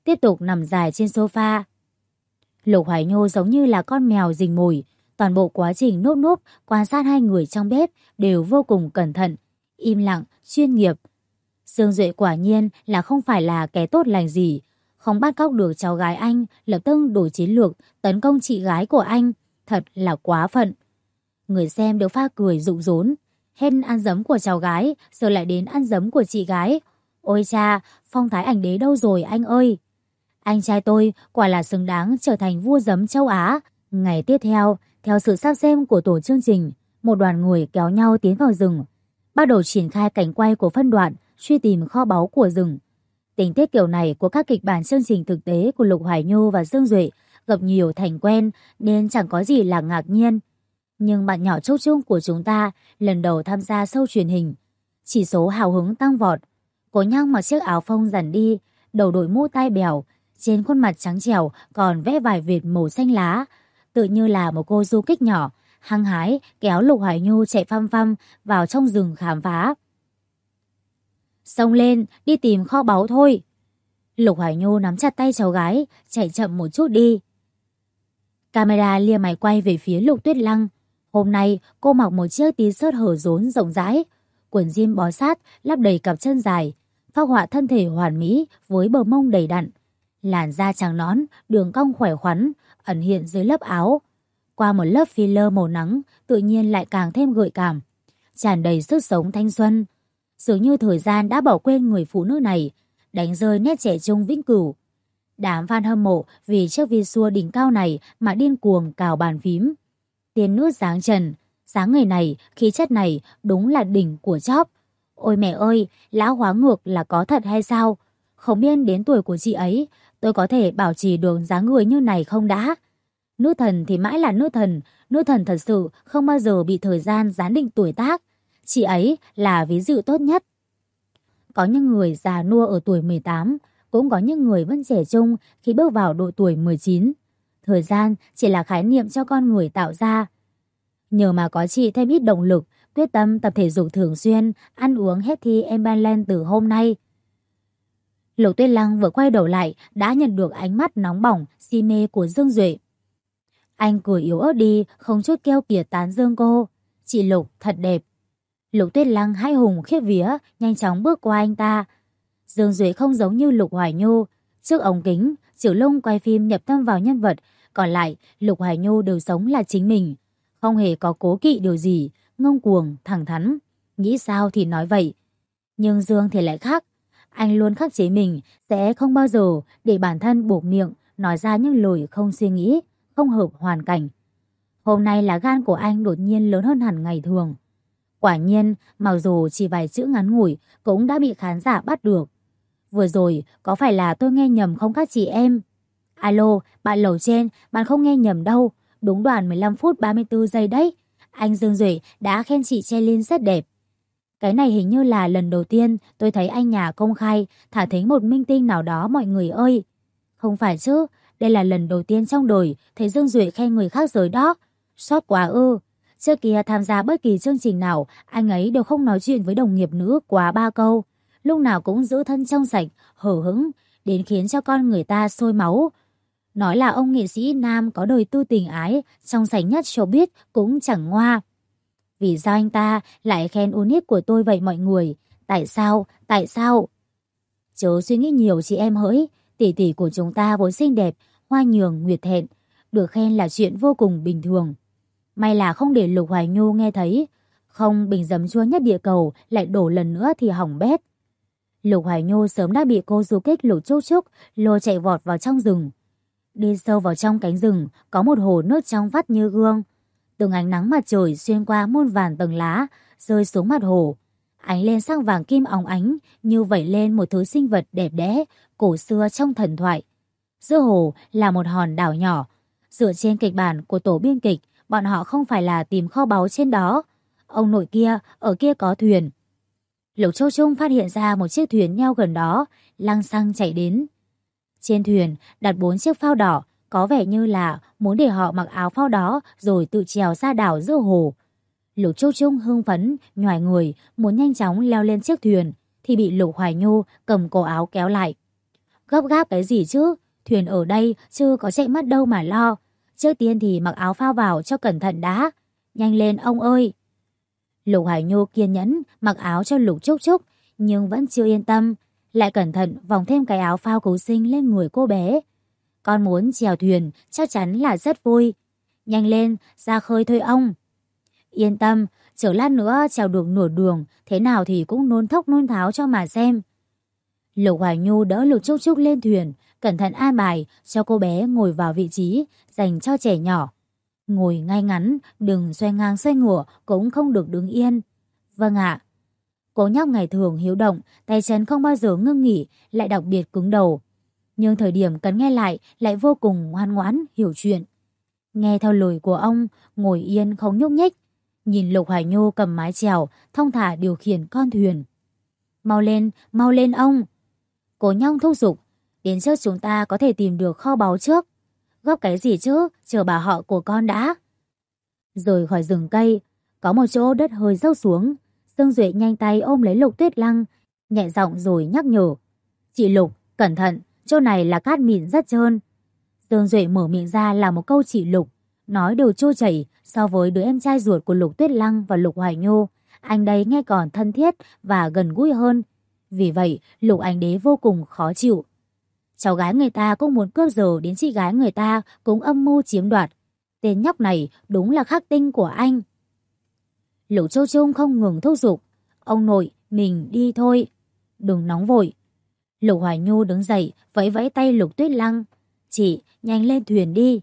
tiếp tục nằm dài trên sofa. Lục Hoài Nhu giống như là con mèo rình mồi, toàn bộ quá trình nốt nốt quan sát hai người trong bếp đều vô cùng cẩn thận, im lặng, chuyên nghiệp. Dương Duệ quả nhiên là không phải là kẻ tốt lành gì, không bắt cóc được cháu gái anh, lập tức đổi chiến lược tấn công chị gái của anh, thật là quá phận. Người xem đều pha cười rụng rốn, hết ăn dấm của cháu gái, giờ lại đến ăn dấm của chị gái. Ôi cha, phong thái ảnh đế đâu rồi anh ơi? Anh trai tôi quả là xứng đáng trở thành vua giấm châu Á. Ngày tiếp theo, theo sự sắp xếp của tổ chương trình, một đoàn người kéo nhau tiến vào rừng, bắt đầu triển khai cảnh quay của phân đoạn truy tìm kho báu của rừng. Tình tiết kiểu này của các kịch bản chương trình thực tế của Lục Hoài Nhu và Dương Duệ gặp nhiều thành quen nên chẳng có gì là ngạc nhiên. Nhưng bạn nhỏ Trúc Trung của chúng ta lần đầu tham gia show truyền hình, chỉ số hào hứng tăng vọt. Cô nhăng mặc chiếc áo phông dằn đi, đầu đội mũ tai bèo, trên khuôn mặt trắng trẻo còn vẽ vài vệt màu xanh lá, tự như là một cô du kích nhỏ, hăng hái kéo Lục Hoài Nhu chạy phăm phăm vào trong rừng khám phá. Xông lên, đi tìm kho báu thôi. Lục Hoài Nhu nắm chặt tay cháu gái, chạy chậm một chút đi. Camera lia máy quay về phía Lục Tuyết Lăng. Hôm nay cô mặc một chiếc t-shirt hở rốn rộng rãi, quần jean bó sát lắp đầy cặp chân dài, phác họa thân thể hoàn mỹ với bờ mông đầy đặn, làn da trắng nõn, đường cong khỏe khoắn ẩn hiện dưới lớp áo. Qua một lớp filler màu nắng, tự nhiên lại càng thêm gợi cảm, tràn đầy sức sống thanh xuân. Dường như thời gian đã bỏ quên người phụ nữ này, đánh rơi nét trẻ trung vĩnh cửu. Đám fan hâm mộ vì chiếc visual đỉnh cao này mà điên cuồng cào bàn phím. Tiên nước dáng trần, dáng người này, khí chất này đúng là đỉnh của chóp. Ôi mẹ ơi, lão hóa ngược là có thật hay sao? Không biết đến tuổi của chị ấy, tôi có thể bảo trì được dáng người như này không đã? Nữ thần thì mãi là nữ thần thật sự không bao giờ bị thời gian gián định tuổi tác. Chị ấy là ví dụ tốt nhất. Có những người già nua ở tuổi 18, cũng có những người vẫn trẻ trung khi bước vào độ tuổi 19. Thời gian chỉ là khái niệm cho con người tạo ra. Nhờ mà có chị thêm ít động lực, quyết tâm tập thể dục thường xuyên, ăn uống healthy and balance từ hôm nay. Lục Tuyết Lăng vừa quay đầu lại đã nhận được ánh mắt nóng bỏng, si mê của Dương Duệ. Anh cười yếu ớt đi, không chút keo kiệt tán dương cô. Chị Lục thật đẹp. Lục Tuyết Lăng hãi hùng khiếp vía, nhanh chóng bước qua anh ta. Dương Duệ không giống như Lục Hoài Nhu. Trước ống kính, Triệu Lung quay phim nhập tâm vào nhân vật, còn lại Lục Hoài Nhu đều sống là chính mình, không hề có cố kỵ điều gì, ngông cuồng, thẳng thắn, nghĩ sao thì nói vậy. Nhưng Dương thì lại khác, anh luôn khắc chế mình, sẽ không bao giờ để bản thân buộc miệng nói ra những lời không suy nghĩ, không hợp hoàn cảnh. Hôm nay là gan của anh đột nhiên lớn hơn hẳn ngày thường. Quả nhiên, mặc dù chỉ vài chữ ngắn ngủi cũng đã bị khán giả bắt được. Vừa rồi, có phải là tôi nghe nhầm không các chị em? Alo, bạn lầu trên, bạn không nghe nhầm đâu. Đúng đoạn 15 phút 34 giây đấy. Anh Dương Duệ đã khen chị Chelin rất đẹp. Cái này hình như là lần đầu tiên tôi thấy anh nhà công khai thả thính một minh tinh nào đó mọi người ơi. Không phải chứ, đây là lần đầu tiên trong đời thấy Dương Duệ khen người khác rồi đó. Xót quá ư. Trước kia tham gia bất kỳ chương trình nào, anh ấy đều không nói chuyện với đồng nghiệp nữ quá 3 câu. Lúc nào cũng giữ thân trong sạch, hở hững, đến khiến cho con người ta sôi máu. Nói là ông nghệ sĩ nam có đời tư tình ái, trong sạch nhất showbiz cũng chẳng ngoa. Vì sao anh ta lại khen unit của tôi vậy mọi người? Tại sao? Tại sao? Chớ suy nghĩ nhiều chị em hỡi, tỷ tỷ của chúng ta vốn xinh đẹp, hoa nhường, nguyệt thẹn, được khen là chuyện vô cùng bình thường. May là không để Lục Hoài Nhu nghe thấy, không bình giấm chua nhất địa cầu lại đổ lần nữa thì hỏng bét. Lục Hoài Nhu sớm đã bị cô du kích Lục Trúc Trúc lôi chạy vọt vào trong rừng. Đi sâu vào trong cánh rừng, có một hồ nước trong vắt như gương. Từng ánh nắng mặt trời xuyên qua muôn vàn tầng lá, rơi xuống mặt hồ. Ánh lên sắc vàng kim óng ánh, như vẩy lên một thứ sinh vật đẹp đẽ, cổ xưa trong thần thoại. Giữa hồ là một hòn đảo nhỏ. Dựa trên kịch bản của tổ biên kịch, bọn họ không phải là tìm kho báu trên đó. Ông nội kia, ở kia có thuyền. Lục Châu Trung phát hiện ra một chiếc thuyền neo gần đó, lăng xăng chạy đến. Trên thuyền đặt 4 chiếc phao đỏ, có vẻ như là muốn để họ mặc áo phao đó rồi tự trèo ra đảo giữa hồ. Lục Châu Trung hưng phấn, nhoài người, muốn nhanh chóng leo lên chiếc thuyền, thì bị Lục Hoài Nhu cầm cổ áo kéo lại. Gấp gáp cái gì chứ? Thuyền ở đây chứ có chạy mất đâu mà lo. Trước tiên thì mặc áo phao vào cho cẩn thận đã. Nhanh lên ông ơi. Lục Hải Nhu kiên nhẫn mặc áo cho Lục Trúc Trúc, nhưng vẫn chưa yên tâm, lại cẩn thận vòng thêm cái áo phao cứu sinh lên người cô bé. Con muốn chèo thuyền chắc chắn là rất vui. Nhanh lên, ra khơi thôi ông. Yên tâm, chờ lát nữa chèo được nửa đường, thế nào thì cũng nôn thốc nôn tháo cho mà xem. Lục Hải Nhu đỡ Lục Trúc Trúc lên thuyền, cẩn thận an bài cho cô bé ngồi vào vị trí dành cho trẻ nhỏ. Ngồi ngay ngắn, đừng xoay ngang xoay ngửa, cũng không được đứng yên. Vâng ạ. Cô nhóc ngày thường hiếu động, tay chân không bao giờ ngưng nghỉ, lại đặc biệt cứng đầu. Nhưng thời điểm cần nghe lại vô cùng ngoan ngoãn, hiểu chuyện. Nghe theo lời của ông, ngồi yên không nhúc nhích. Nhìn Lục Hải Nhu cầm mái chèo, thong thả điều khiển con thuyền. Mau lên ông. Cô nhóc thúc giục. Đến trước chúng ta có thể tìm được kho báu trước. Gấp cái gì chứ, chờ bà họ của con đã. Rời khỏi rừng cây, có một chỗ đất hơi dốc xuống. Dương Duệ nhanh tay ôm lấy Lục Tuyết Lăng, nhẹ giọng rồi nhắc nhở. Chị Lục, cẩn thận, chỗ này là cát mịn rất trơn. Dương Duệ mở miệng ra là một câu chị Lục, nói đều trôi chảy so với đứa em trai ruột của Lục Tuyết Lăng và Lục Hoài Nhu. Anh đây nghe còn thân thiết và gần gũi hơn. Vì vậy, Lục Ánh Đế vô cùng khó chịu. Cháu gái người ta cũng muốn cướp giờ đến chị gái người ta cũng âm mưu chiếm đoạt. Tên nhóc này đúng là khắc tinh của anh. Lục Châu Trung không ngừng thúc giục. Ông nội, mình đi thôi. Đừng nóng vội. Lục Hoài Nhu đứng dậy, vẫy vẫy tay Lục Tuyết Lăng. Chị, nhanh lên thuyền đi.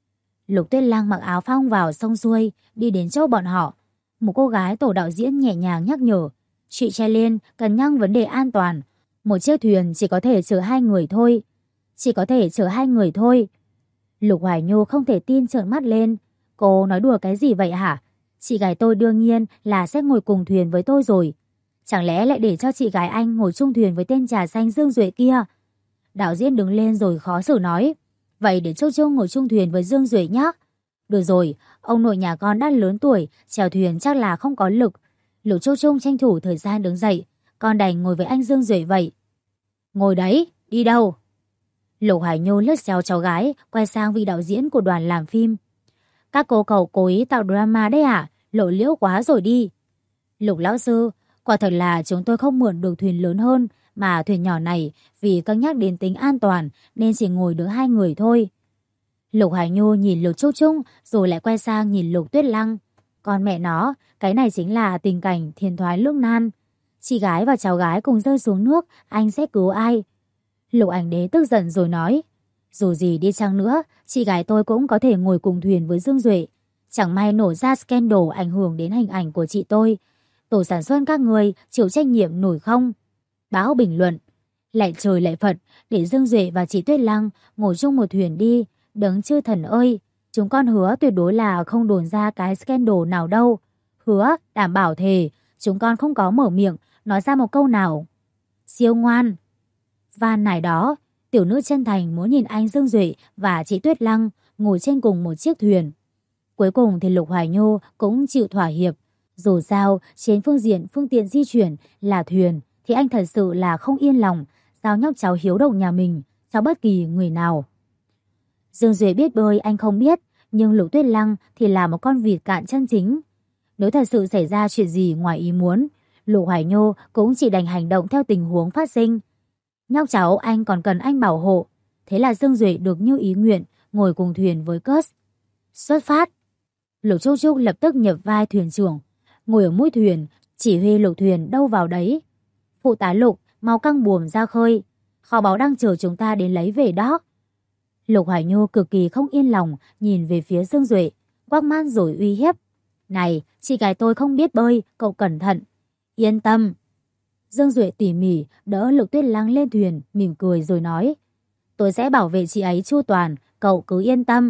Lục Tuyết Lăng mặc áo phao vào sông xuôi, đi đến chỗ bọn họ. Một cô gái tổ đạo diễn nhẹ nhàng nhắc nhở. Chị trai lên, cân nhắc vấn đề an toàn. Một chiếc thuyền chỉ có thể chở 2 người thôi. Chỉ có thể chở 2 người thôi. Lục Hoài Nhu không thể tin trợn mắt lên. Cô nói đùa cái gì vậy hả? Chị gái tôi đương nhiên là sẽ ngồi cùng thuyền với tôi rồi. Chẳng lẽ lại để cho chị gái anh ngồi chung thuyền với tên trà xanh Dương Duệ kia? Đạo diễn đứng lên rồi khó xử nói. Vậy để Châu Châu ngồi chung thuyền với Dương Duệ nhé. Được rồi, ông nội nhà con đã lớn tuổi, chèo thuyền chắc là không có lực. Lục Châu Trung tranh thủ thời gian đứng dậy. Con đành ngồi với anh Dương Duệ vậy. Ngồi đấy, đi đâu? Lục Hải Nhu lướt xéo cháu gái, quay sang vị đạo diễn của đoàn làm phim. Các cô cậu cố ý tạo drama đấy à? Lộ liễu quá rồi đi. Lục lão sư, quả thật là chúng tôi không mượn được thuyền lớn hơn, mà thuyền nhỏ này vì cân nhắc đến tính an toàn nên chỉ ngồi được 2 người thôi. Lục Hải Nhu nhìn Lục Trúc Trung rồi lại quay sang nhìn Lục Tuyết Lăng. Con mẹ nó, cái này chính là tình cảnh thiên thoái lưỡng nan. Chị gái và cháu gái cùng rơi xuống nước, anh sẽ cứu ai? Lục Ánh Đế tức giận rồi nói. Dù gì đi chăng nữa, chị gái tôi cũng có thể ngồi cùng thuyền với Dương Duệ. Chẳng may nổ ra scandal ảnh hưởng đến hình ảnh của chị tôi. Tổ sản xuất các người chịu trách nhiệm nổi không? Báo bình luận. Lạy trời lạy Phật, để Dương Duệ và chị Tuyết Lăng ngồi chung một thuyền đi. Đấng chư thần ơi, chúng con hứa tuyệt đối là không đồn ra cái scandal nào đâu. Hứa, đảm bảo thề, chúng con không có mở miệng, nói ra một câu nào. Siêu ngoan. Van này đó, tiểu nữ chân thành muốn nhìn anh Dương Duệ và chị Tuyết Lăng ngồi trên cùng một chiếc thuyền. Cuối cùng thì Lục Hoài Nhu cũng chịu thỏa hiệp. Dù sao, trên phương tiện di chuyển là thuyền thì anh thật sự là không yên lòng giao nhóc cháu hiếu động nhà mình cho bất kỳ người nào. Dương Duệ biết bơi anh không biết, nhưng Lục Tuyết Lăng thì là một con vịt cạn chân chính. Nếu thật sự xảy ra chuyện gì ngoài ý muốn, Lục Hoài Nhu cũng chỉ đành hành động theo tình huống phát sinh. Nhóc cháu anh còn cần anh bảo hộ. Thế là Dương Duệ được như ý nguyện ngồi cùng thuyền với Cus. Xuất phát. Lục Trúc Trúc lập tức nhập vai thuyền trưởng, ngồi ở mũi thuyền, chỉ huy lục thuyền đâu vào đấy. Phụ tá Lục, mau căng buồm ra khơi. Kho báu đang chờ chúng ta đến lấy về đó. Lục Hoài Nhu cực kỳ không yên lòng nhìn về phía Dương Duệ, quắc mắt rồi uy hiếp. Này, chị gái tôi không biết bơi, cậu cẩn thận. Yên tâm. Dương Duệ tỉ mỉ đỡ Lục Tuyết Lăng lên thuyền, mỉm cười rồi nói. Tôi sẽ bảo vệ chị ấy chu toàn, cậu cứ yên tâm.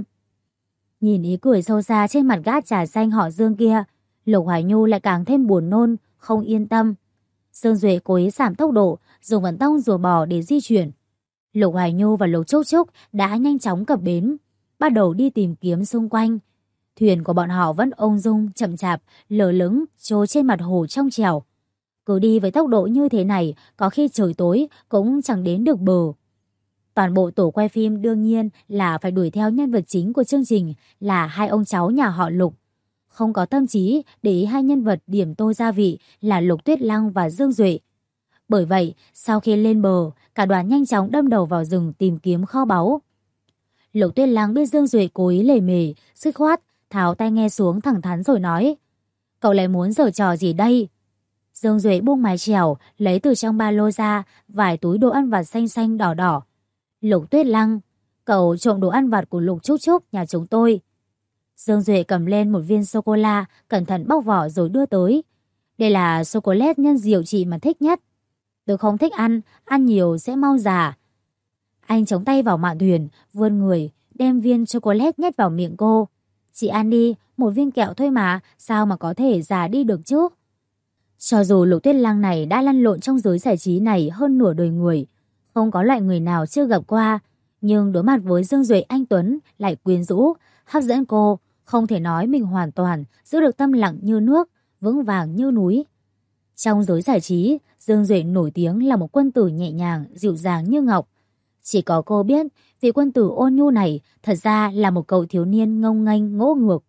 Nhìn ý cười sâu xa trên mặt gã trà xanh họ Dương kia, Lục Hoài Nhu lại càng thêm buồn nôn, không yên tâm. Dương Duệ cố ý giảm tốc độ, dùng vận tốc rùa bò để di chuyển. Lục Hoài Nhu và Lục Trúc Trúc đã nhanh chóng cập bến, bắt đầu đi tìm kiếm xung quanh. Thuyền của bọn họ vẫn ung dung, chậm chạp, lờ lững trôi trên mặt hồ trong trẻo. Cứ đi với tốc độ như thế này, có khi trời tối cũng chẳng đến được bờ. Toàn bộ tổ quay phim đương nhiên là phải đuổi theo nhân vật chính của chương trình là hai ông cháu nhà họ Lục. Không có tâm trí để ý hai nhân vật điểm tô gia vị là Lục Tuyết Lăng và Dương Duệ. Bởi vậy, sau khi lên bờ, cả đoàn nhanh chóng đâm đầu vào rừng tìm kiếm kho báu. Lục Tuyết Lăng biết Dương Duệ cố ý lề mề, dứt khoát, tháo tai nghe xuống thẳng thắn rồi nói: "Cậu lại muốn giở trò gì đây?" Dương Duệ buông mái chèo, lấy từ trong ba lô ra vài túi đồ ăn vặt xanh xanh đỏ đỏ. "Lục Tuyết Lăng, cậu trộm đồ ăn vặt của Lục Trúc Trúc nhà chúng tôi." Dương Duệ cầm lên một viên sô-cô-la, cẩn thận bóc vỏ rồi đưa tới. "Đây là sô-cô-lét nhân diệu chị mà thích nhất." "Tôi không thích ăn nhiều sẽ mau già." Anh chống tay vào mạn thuyền, vươn người, đem viên chocolate nhét vào miệng cô. "Chị ăn đi, một viên kẹo thôi mà, sao mà có thể già đi được chứ?" Cho dù Lục Tuyết Lăng này đã lăn lộn trong giới giải trí này hơn nửa đời người, không có loại người nào chưa gặp qua, nhưng đối mặt với Dương Duệ anh tuấn lại quyến rũ, hấp dẫn cô, không thể nói mình hoàn toàn giữ được tâm lặng như nước, vững vàng như núi. Trong giới giải trí, Dương Duệ nổi tiếng là một quân tử nhẹ nhàng, dịu dàng như ngọc. Chỉ có cô biết, vị quân tử ôn nhu này thật ra là một cậu thiếu niên ngông nghênh ngỗ ngược.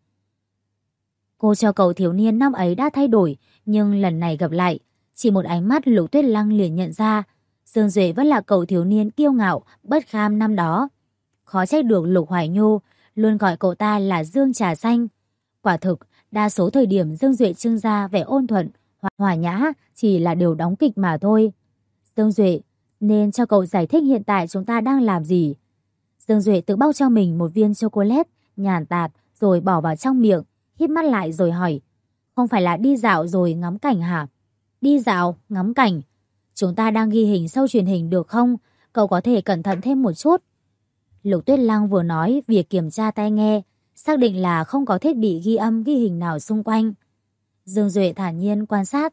Cô cho cậu thiếu niên năm ấy đã thay đổi, nhưng lần này gặp lại, chỉ một ánh mắt Lục Tuyết Lăng liền nhận ra, Dương Duệ vẫn là cậu thiếu niên kiêu ngạo, bất kham năm đó. Khó trách được Lục Hoài Nhu luôn gọi cậu ta là Dương Trà Xanh. Quả thực, đa số thời điểm Dương Duệ trưng ra vẻ ôn thuận, hòa nhã chỉ là điều đóng kịch mà thôi. "Dương Duệ, nên cho cậu giải thích hiện tại chúng ta đang làm gì." Dương Duệ tự bóc cho mình một viên chocolate, nhàn tạt rồi bỏ vào trong miệng, híp mắt lại rồi hỏi: "Không phải là đi dạo rồi ngắm cảnh hả?" "Đi dạo, ngắm cảnh? Chúng ta đang ghi hình show truyền hình được không? Cậu có thể cẩn thận thêm một chút." Lục Tuyết Lăng vừa nói việc kiểm tra tai nghe, xác định là không có thiết bị ghi âm ghi hình nào xung quanh. Dương Duệ thản nhiên quan sát.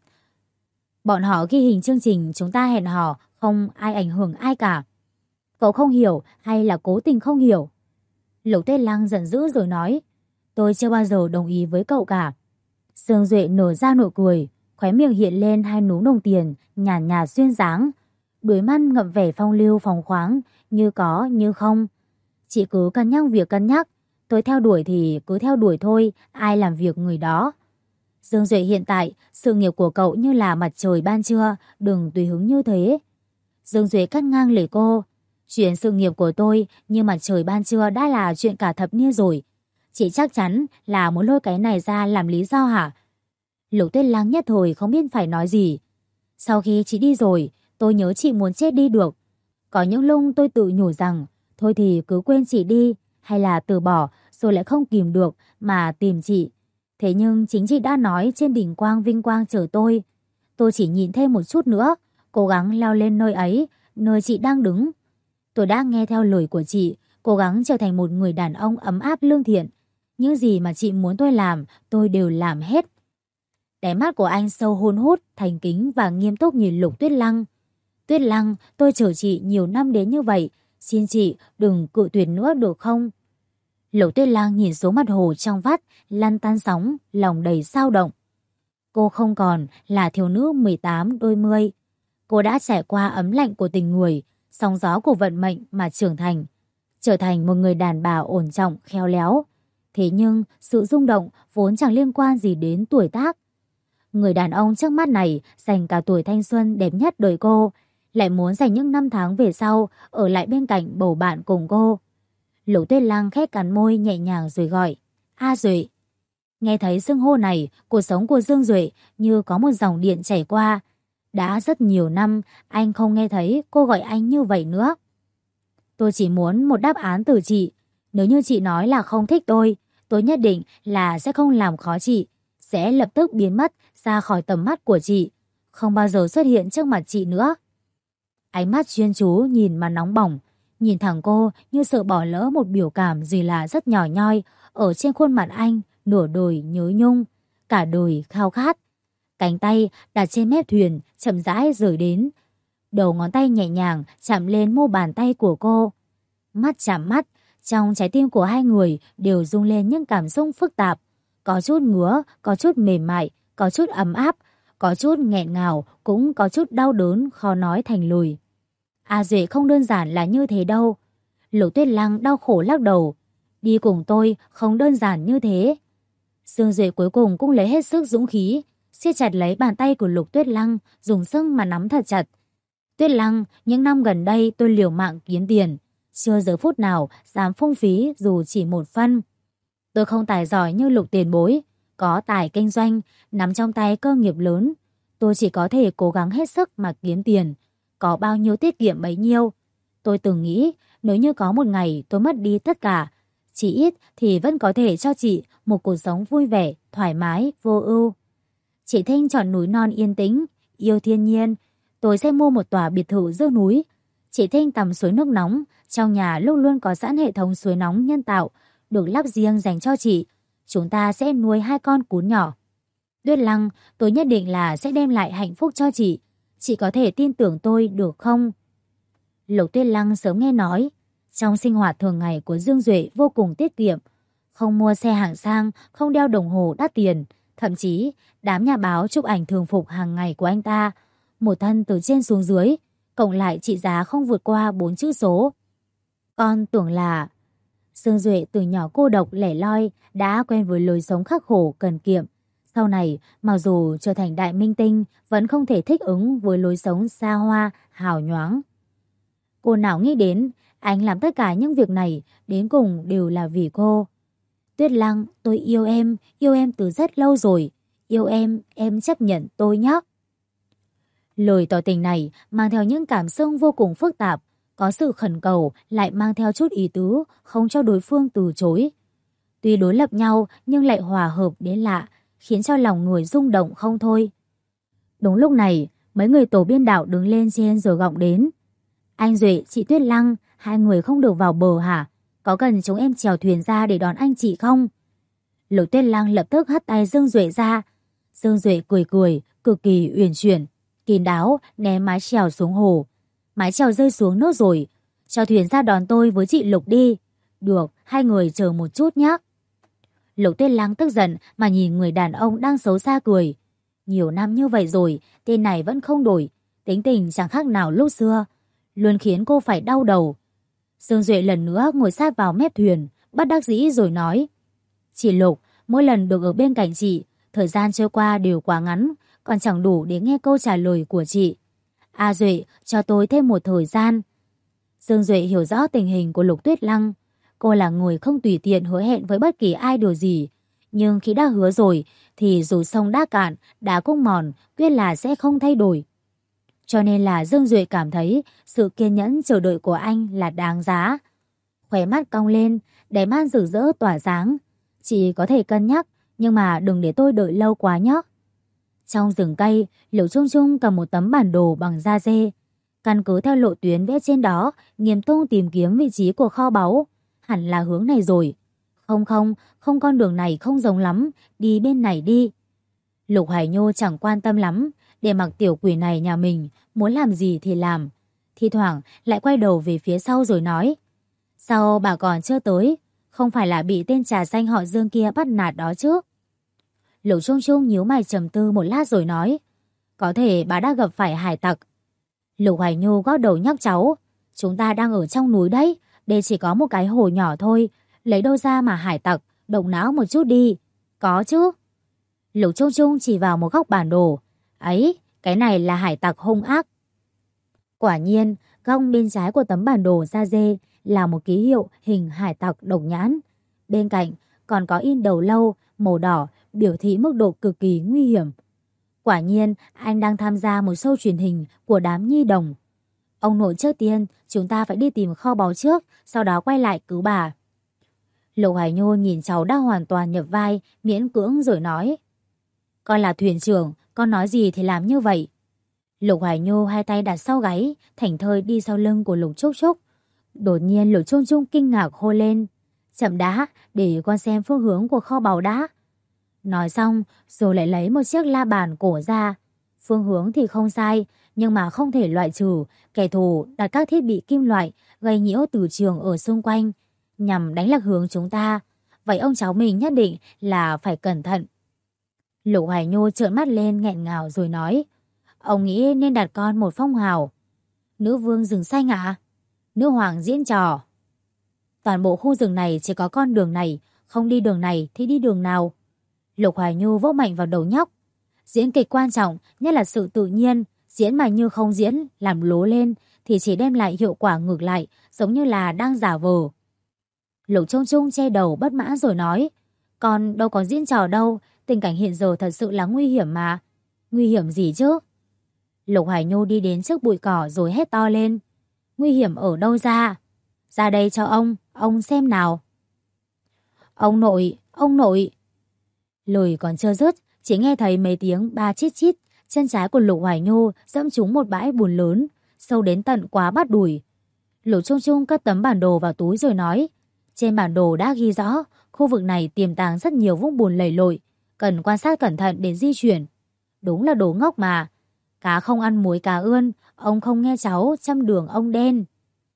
"Bọn họ ghi hình chương trình chúng ta hẹn hò, không ai ảnh hưởng ai cả." "Cậu không hiểu hay là cố tình không hiểu?" Lục Tuyết Lăng giận dữ rồi nói: "Tôi chưa bao giờ đồng ý với cậu cả." Dương Duệ nở ra nụ cười, khóe miệng hiện lên hai núm đồng tiền, nhàn nhạt duyên dáng, đuôi mắt ngậm vẻ phong lưu phóng khoáng, như có như không. "Chị cứ cân nhắc việc cân nhắc, tôi theo đuổi thì cứ theo đuổi thôi, ai làm việc người đó." Dương Duệ hiện tại, sự nghiệp của cậu như là mặt trời ban trưa, đừng tùy hứng như thế. Dương Duệ cắt ngang lời cô: "Chuyện sự nghiệp của tôi như mặt trời ban trưa đã là chuyện cả thập niên rồi. Chị chắc chắn là muốn lôi cái này ra làm lý do hả?" Lục Tuyết Lăng nhất thời không biết phải nói gì. "Sau khi chị đi rồi, tôi nhớ chị muốn chết đi được. Có những lúc tôi tự nhủ rằng, thôi thì cứ quên chị đi, hay là từ bỏ rồi lại không kìm được mà tìm chị. Thế nhưng chính chị đã nói trên đỉnh quang vinh quang chờ tôi. Tôi chỉ nhịn thêm một chút nữa, cố gắng leo lên nơi ấy, nơi chị đang đứng. Tôi đã nghe theo lời của chị, cố gắng trở thành một người đàn ông ấm áp lương thiện. Những gì mà chị muốn tôi làm, tôi đều làm hết." Đáy mắt của anh sâu hun hút, thành kính và nghiêm túc nhìn Lục Tuyết Lăng. "Tuyết Lăng, tôi chờ chị nhiều năm đến như vậy, xin chị đừng cự tuyệt nữa được không?" Lục Tuyết Lăng nhìn xuống mặt hồ trong vắt, lăn tăn sóng, lòng đầy dao động. Cô không còn là thiếu nữ 18 đôi mươi. Cô đã trải qua ấm lạnh của tình người, sóng gió của vận mệnh mà trưởng thành, trở thành một người đàn bà ổn trọng, khéo léo. Thế nhưng sự rung động vốn chẳng liên quan gì đến tuổi tác. Người đàn ông trước mắt này dành cả tuổi thanh xuân đẹp nhất đời cô, lại muốn dành những năm tháng về sau ở lại bên cạnh bầu bạn cùng cô. Lục Tuyết Lăng khẽ cắn môi nhẹ nhàng rồi gọi: "A Duệ." Nghe thấy xưng hô này, cuộc sống của Dương Duệ như có một dòng điện chảy qua. Đã rất nhiều năm anh không nghe thấy cô gọi anh như vậy nữa. "Tôi chỉ muốn một đáp án từ chị. Nếu như chị nói là không thích tôi nhất định là sẽ không làm khó chị, sẽ lập tức biến mất ra khỏi tầm mắt của chị, không bao giờ xuất hiện trước mặt chị nữa." Ánh mắt chuyên chú nhìn mà nóng bỏng, nhìn thẳng cô như sợ bỏ lỡ một biểu cảm gì là rất nhỏ nhoi ở trên khuôn mặt anh, nửa đời nhớ nhung, cả đời khao khát. Cánh tay đặt trên mép thuyền chậm rãi rời đến, đầu ngón tay nhẹ nhàng chạm lên mu bàn tay của cô. Mắt chạm mắt, trong trái tim của hai người đều rung lên những cảm xúc phức tạp, có chút ngứa, có chút mềm mại, có chút ấm áp, có chút nghẹn ngào, cũng có chút đau đớn khó nói thành lời. A Duệ không đơn giản là như thế đâu. Lục Tuyết Lăng đau khổ lắc đầu. Đi cùng tôi không đơn giản như thế. Dương Duệ cuối cùng cũng lấy hết sức dũng khí, siết chặt lấy bàn tay của Lục Tuyết Lăng, dùng sức mà nắm thật chặt. Tuyết Lăng, những năm gần đây tôi liều mạng kiếm tiền, chưa giờ phút nào dám phung phí dù chỉ một phân. Tôi không tài giỏi như Lục tiền bối, có tài kinh doanh, nắm trong tay cơ nghiệp lớn. Tôi chỉ có thể cố gắng hết sức mà kiếm tiền, có bao nhiêu tiết kiệm bấy nhiêu. Tôi từng nghĩ nếu như có một ngày tôi mất đi tất cả, chỉ ít thì vẫn có thể cho chị một cuộc sống vui vẻ, thoải mái, vô ưu. Chị Thinh chọn núi non yên tĩnh, yêu thiên nhiên. Tôi sẽ mua một tòa biệt thự giữa núi. Chị Thinh tắm suối nước nóng, trong nhà lúc luôn có sẵn hệ thống suối nóng nhân tạo, được lắp riêng dành cho chị. Chúng ta sẽ nuôi 2 con cún nhỏ. Tuyết Lăng, tôi nhất định là sẽ đem lại hạnh phúc cho chị. Chị có thể tin tưởng tôi được không? Lục Tuyết Lăng sớm nghe nói, trong sinh hoạt thường ngày của Dương Duệ vô cùng tiết kiệm, không mua xe hạng sang, không đeo đồng hồ đắt tiền, thậm chí đám nhà báo chụp ảnh thường phục hàng ngày của anh ta, một thân từ trên xuống dưới, cộng lại trị giá không vượt qua 4 chữ số. Con tưởng là Dương Duệ từ nhỏ cô độc lẻ loi đã quen với lối sống khắc khổ cần kiệm. Sau này, mặc dù trở thành đại minh tinh, vẫn không thể thích ứng với lối sống xa hoa, hào nhoáng. Cô nào nghĩ đến, anh làm tất cả những việc này, đến cùng đều là vì cô. Tuyết Lăng, tôi yêu em từ rất lâu rồi. Yêu em chấp nhận tôi nhé. Lời tỏ tình này mang theo những cảm xúc vô cùng phức tạp, có sự khẩn cầu lại mang theo chút ý tứ, không cho đối phương từ chối. Tuy đối lập nhau nhưng lại hòa hợp đến lạ, khiến cho lòng người rung động không thôi. Đúng lúc này, mấy người tổ biên đạo đứng lên trên rồi gọng đến. Anh Duệ, chị Tuyết Lăng, 2 người không được vào bờ hả? Có cần chúng em chèo thuyền ra để đón anh chị không? Lục Tuyết Lăng lập tức hất tay Dương Duệ ra. Dương Duệ cười cười, cực kỳ uyển chuyển, kín đáo ném mái chèo xuống hồ. Mái chèo rơi xuống nốt rồi. Cho thuyền ra đón tôi với chị Lục đi. Được, 2 người chờ một chút nhé. Lục Tuyết Lăng tức giận mà nhìn người đàn ông đang xấu xa cười. Nhiều năm như vậy rồi, tên này vẫn không đổi. Tính tình chẳng khác nào lúc xưa, luôn khiến cô phải đau đầu. Dương Duệ lần nữa ngồi sát vào mép thuyền, bất đắc dĩ rồi nói. Chị Lục, mỗi lần được ở bên cạnh chị, thời gian trôi qua đều quá ngắn, còn chẳng đủ để nghe câu trả lời của chị. A Duệ, cho tôi thêm một thời gian. Dương Duệ hiểu rõ tình hình của Lục Tuyết Lăng. Cô là người không tùy tiện hứa hẹn với bất kỳ ai điều gì. Nhưng khi đã hứa rồi, thì dù sông đã cạn, đá cũng mòn, quyết là sẽ không thay đổi. Cho nên là Dương Duệ cảm thấy sự kiên nhẫn chờ đợi của anh là đáng giá. Khóe mắt cong lên, đáy mắt rực rỡ tỏa sáng. Chị có thể cân nhắc, nhưng mà đừng để tôi đợi lâu quá nhé. Trong rừng cây, Liễu Trung Trung cầm một tấm bản đồ bằng da dê. Căn cứ theo lộ tuyến vẽ trên đó, nghiêm túc tìm kiếm vị trí của kho báu. Hẳn là hướng này rồi. Không con đường này không giống lắm, đi bên này đi. Lục Hải Nhô chẳng quan tâm lắm, để mặc tiểu quỷ này nhà mình muốn làm gì thì làm. Thi thoảng lại quay đầu về phía sau rồi nói. Sao bà còn chưa tới? Không phải là bị tên trà xanh họ Dương kia bắt nạt đó chứ? Lục Trung Trung nhíu mày trầm tư một lát rồi nói. Có thể bà đã gặp phải hải tặc. Lục Hải Nhô gót đầu nhắc cháu. Chúng ta đang ở trong núi đấy, đây chỉ có một cái hồ nhỏ thôi. Lấy đâu ra mà hải tặc, động não một chút đi. Có chứ. Lục Trung Trung chỉ vào một góc bản đồ. Ấy, cái này là hải tặc hung ác. Quả nhiên, góc bên trái của tấm bản đồ da dê là một ký hiệu hình hải tặc độc nhãn. Bên cạnh còn có in đầu lâu màu đỏ biểu thị mức độ cực kỳ nguy hiểm. Quả nhiên, anh đang tham gia một show truyền hình của đám nhi đồng. Ông nội, trước tiên, chúng ta phải đi tìm kho báu trước, sau đó quay lại cứu bà. Lục Hải Nhô nhìn cháu đã hoàn toàn nhập vai, miễn cưỡng rồi nói. Con là thuyền trưởng, con nói gì thì làm như vậy. Lục Hải Nhô hai tay đặt sau gáy, thảnh thơi đi sau lưng của Lục Trúc Trúc. Đột nhiên Lục Trung Trung kinh ngạc hô lên. Chậm đã, để con xem phương hướng của kho báu đã. Nói xong, rồi lại lấy một chiếc la bàn cổ ra. Phương hướng thì không sai, nhưng mà không thể loại trừ kẻ thù đặt các thiết bị kim loại gây nhiễu từ trường ở xung quanh, nhằm đánh lạc hướng chúng ta. Vậy ông cháu mình nhất định là phải cẩn thận. Lục Hải Nhô trợn mắt lên nghẹn ngào rồi nói. Ông nghĩ nên đặt con một phong hào. Nữ vương rừng xanh ạ? Nữ hoàng diễn trò. Toàn bộ khu rừng này chỉ có con đường này, không đi đường này thì đi đường nào? Lục Hoài Nhu vỗ mạnh vào đầu nhóc. Diễn kịch quan trọng nhất là sự tự nhiên, diễn mà như không diễn, làm lố lên thì chỉ đem lại hiệu quả ngược lại, giống như là đang giả vờ. Lục Trung Trung che đầu bất mãn rồi nói, con đâu có diễn trò đâu, tình cảnh hiện giờ thật sự là nguy hiểm mà. Nguy hiểm gì chứ? Lục Hoài Nhu đi đến trước bụi cỏ rồi hét to lên. Nguy hiểm ở đâu ra? Ra đây cho ông xem nào. Ông nội. Lời còn chưa dứt, chỉ nghe thấy mấy tiếng ba chít chít, chân trái của Lục Hoài Nhu dẫm trúng một bãi bùn lớn, sâu đến tận quá bát đùi. Lục Trung Trung cất tấm bản đồ vào túi rồi nói, trên bản đồ đã ghi rõ, khu vực này tiềm tàng rất nhiều vũng bùn lầy lội, cần quan sát cẩn thận để di chuyển. Đúng là đồ ngốc mà. Cá không ăn muối cá ươn, ông không nghe cháu, trăm đường ông đen.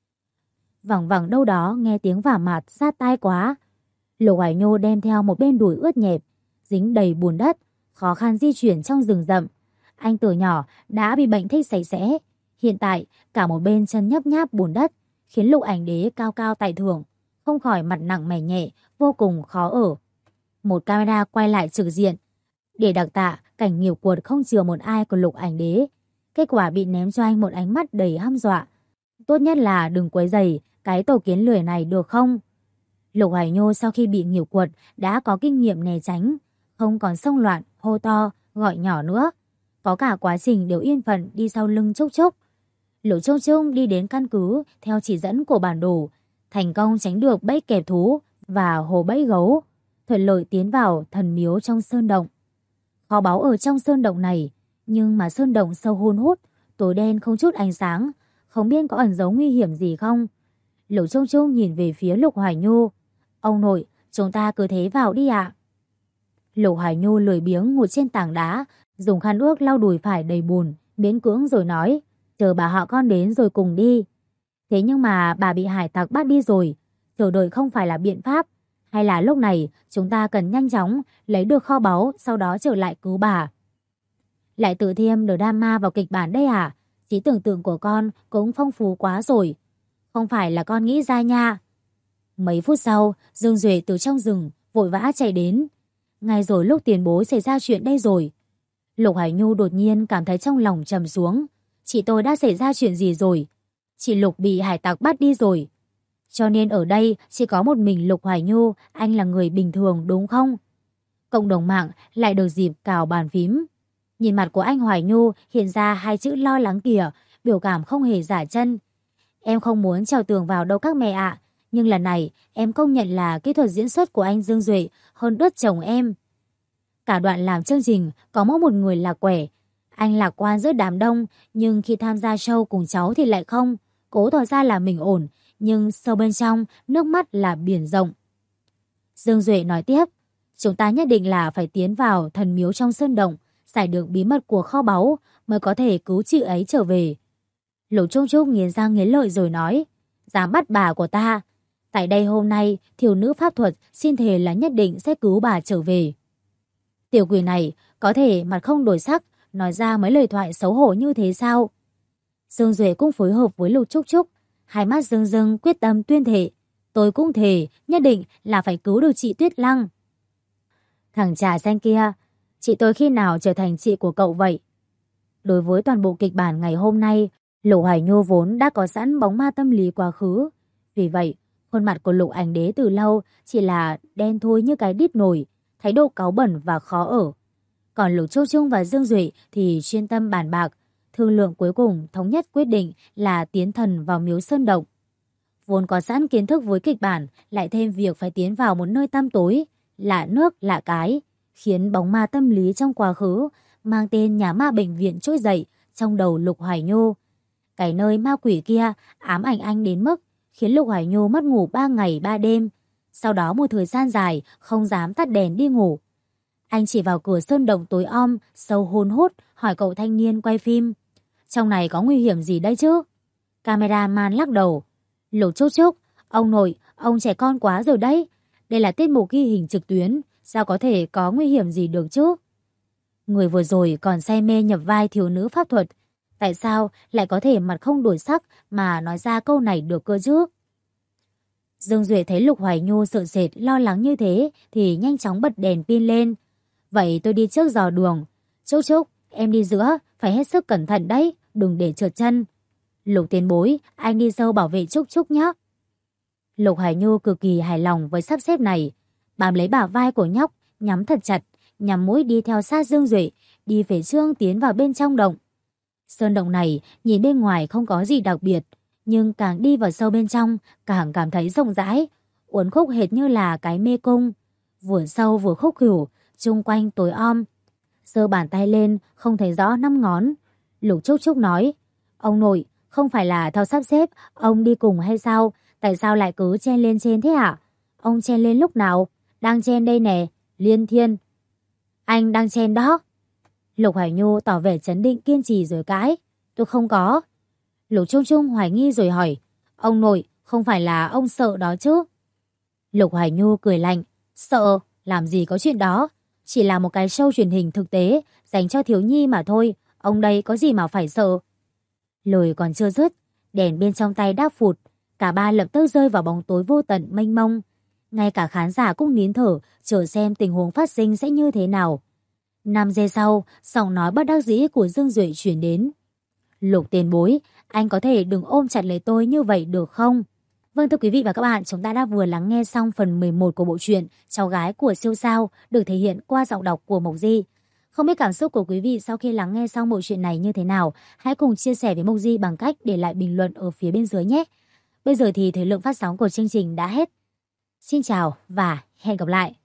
Vẳng vẳng đâu đó nghe tiếng vả mặt sát tai quá. Lục Hoài Nhu đem theo một bên đùi ướt nhẹp, dính đầy bùn đất, khó khăn di chuyển trong rừng rậm. Anh từ nhỏ đã bị bệnh thích sạch sẽ. Hiện tại cả một bên chân nhấp nháp bùn đất, khiến Lục Ảnh Đế cao cao tại thượng, không khỏi mặt nặng mày nhẹ, vô cùng khó ở. Một camera quay lại trực diện, để đặc tả cảnh nghiệp quật không chừa một ai của Lục Ảnh Đế. Kết quả bị ném cho anh một ánh mắt đầy hăm dọa. Tốt nhất là đừng quấy rầy cái tổ kiến lười này được không? Lục Hoài Nhu sau khi bị nghiệp quật đã có kinh nghiệm né tránh, không còn xông loạn, hô to, gọi nhỏ nữa. Có cả quá trình đều yên phận đi sau lưng Trúc Trúc. Lục Trung Trung đi đến căn cứ theo chỉ dẫn của bản đồ, thành công tránh được bẫy kẹp thú và hồ bẫy gấu, thuận lợi tiến vào thần miếu trong sơn động. Kho báu ở trong sơn động này, nhưng mà sơn động sâu hun hút, tối đen không chút ánh sáng, không biết có ẩn giấu nguy hiểm gì không. Lục Trung Trung nhìn về phía Lục Hoài Nhu. Ông nội, chúng ta cứ thế vào đi ạ. Lục Hoài Nhu lười biếng ngồi trên tảng đá, dùng khăn ướt lau đùi phải đầy bùn, miễn cưỡng rồi nói, chờ bà họ con đến rồi cùng đi. Thế nhưng mà bà bị hải tặc bắt đi rồi, chờ đợi không phải là biện pháp, hay là lúc này chúng ta cần nhanh chóng lấy được kho báu, sau đó trở lại cứu bà. Lại tự thêm drama vào kịch bản đây à? Trí tưởng tượng của con cũng phong phú quá rồi. Không phải là con nghĩ ra nha. Mấy phút sau, Dương Duệ từ trong rừng vội vã chạy đến. Ngay rồi lúc tiền bối xảy ra chuyện đây rồi. Lục Hải Nhu đột nhiên cảm thấy trong lòng trầm xuống. Chị tôi đã xảy ra chuyện gì rồi? Chị Lục bị hải tặc bắt đi rồi. Cho nên ở đây chỉ có một mình Lục Hoài Nhu, anh là người bình thường đúng không? Cộng đồng mạng lại được dịp cào bàn phím. Nhìn mặt của anh Hoài Nhu hiện ra hai chữ lo lắng kìa, biểu cảm không hề giả chân. Em không muốn trèo tường vào đâu các mẹ ạ, nhưng lần này em công nhận là kỹ thuật diễn xuất của anh Dương Duệ hơn đứt chồng em. Cả đoạn làm chương trình có mỗi một người là quẻ. Anh lạc quan giữa đám đông, nhưng khi tham gia show cùng cháu thì lại không. Cố tỏ ra là mình ổn, nhưng sâu bên trong nước mắt là biển rộng. Dương Duệ nói tiếp, chúng ta nhất định là phải tiến vào thần miếu trong sơn động, giải được bí mật của kho báu mới có thể cứu chị ấy trở về. Lục Trung Trúc nghiến răng nghiến lợi rồi nói, dám bắt bà của ta. Tại đây hôm nay, thiếu nữ pháp thuật xin thề là nhất định sẽ cứu bà trở về. Tiểu quỷ này có thể mặt không đổi sắc, nói ra mấy lời thoại xấu hổ như thế sao? Dương Duệ cũng phối hợp với Lục Trúc Trúc, hai mắt rưng rưng quyết tâm tuyên thệ. Tôi cũng thề, nhất định là phải cứu được chị Tuyết Lăng. Thằng trà xanh kia, chị tôi khi nào trở thành chị của cậu vậy? Đối với toàn bộ kịch bản ngày hôm nay, Lục Hoài Nhu vốn đã có sẵn bóng ma tâm lý quá khứ. Vì vậy, khuôn mặt của Lục Ảnh Đế từ lâu chỉ là đen thui như cái đít nồi, thái độ cáu bẩn và khó ở. Còn Lục Châu Trung và Dương Duệ thì chuyên tâm bàn bạc, thương lượng cuối cùng thống nhất quyết định là tiến thần vào miếu sơn động. Vốn có sẵn kiến thức với kịch bản, lại thêm việc phải tiến vào một nơi tăm tối, lạ nước lạ cái, khiến bóng ma tâm lý trong quá khứ mang tên nhà ma bệnh viện trỗi dậy trong đầu Lục Hoài Nhu. Cái nơi ma quỷ kia ám ảnh anh đến mức khiến Lục Hoài Nhu mất ngủ 3 ngày 3 đêm. Sau đó một thời gian dài không dám tắt đèn đi ngủ. Anh chỉ vào cửa sơn động tối om, sâu hun hút, hỏi cậu thanh niên quay phim. Trong này có nguy hiểm gì đây chứ? Cameraman lắc đầu. Lục Trúc Trúc, ông nội, ông trẻ con quá rồi đấy. Đây là tiết mục ghi hình trực tuyến, sao có thể có nguy hiểm gì được chứ? Người vừa rồi còn say mê nhập vai thiếu nữ pháp thuật, Tại sao lại có thể mặt không đổi sắc mà nói ra câu này được cơ chứ? Dương Duệ thấy Lục Hoài Nhu sợ sệt lo lắng như thế thì nhanh chóng bật đèn pin lên. Vậy tôi đi trước dò đường. Trúc Trúc, em đi giữa, phải hết sức cẩn thận đấy, đừng để trượt chân. Lục tiền bối, anh đi sau bảo vệ Trúc Trúc nhé. Lục Hoài Nhu cực kỳ hài lòng với sắp xếp này. Bám lấy bả vai của nhóc, nhắm thật chặt, nhắm mũi đi theo sát Dương Duệ, đi về trước tiến vào bên trong động. Sơn động này nhìn bên ngoài không có gì đặc biệt, nhưng càng đi vào sâu bên trong càng cảm thấy rộng rãi, uốn khúc hệt như là cái mê cung, vừa sâu vừa khúc khỉu, chung quanh tối om. Giơ bàn tay lên không thấy rõ 5 ngón. Lục Trúc Trúc nói: "Ông nội, không phải là theo sắp xếp ông đi cùng hay sao? Tại sao lại cứ chen lên trên thế hả? Ông chen lên lúc nào? Đang chen đây nè, Liên Thiên." "Anh đang chen đó." Lục Hoài Nhu tỏ vẻ trấn định kiên trì rồi cãi: "Tôi không có." Lục Trung Trung hoài nghi rồi hỏi: "Ông nội, không phải là ông sợ đó chứ?" Lục Hoài Nhu cười lạnh: "Sợ? Làm gì có chuyện đó. Chỉ là một cái show truyền hình thực tế dành cho thiếu nhi mà thôi. Ông đây có gì mà phải sợ." Lời còn chưa dứt, đèn bên trong tay đã phụt. Cả ba lập tức rơi vào bóng tối vô tận mênh mông. Ngay cả khán giả cũng nín thở chờ xem tình huống phát sinh sẽ như thế nào. 5 giây sau, giọng nói bất đắc dĩ của Dương Duệ chuyển đến: "Lục tiền bối, anh có thể đừng ôm chặt lấy tôi như vậy được không?" Vâng, thưa quý vị và các bạn, chúng ta đã vừa lắng nghe xong phần 11 của bộ truyện Cháu gái của siêu sao được thể hiện qua giọng đọc của Mộc Di. Không biết cảm xúc của quý vị sau khi lắng nghe xong bộ truyện này như thế nào? Hãy cùng chia sẻ với Mộc Di bằng cách để lại bình luận ở phía bên dưới nhé. Bây giờ thì thời lượng phát sóng của chương trình đã hết. Xin chào và hẹn gặp lại.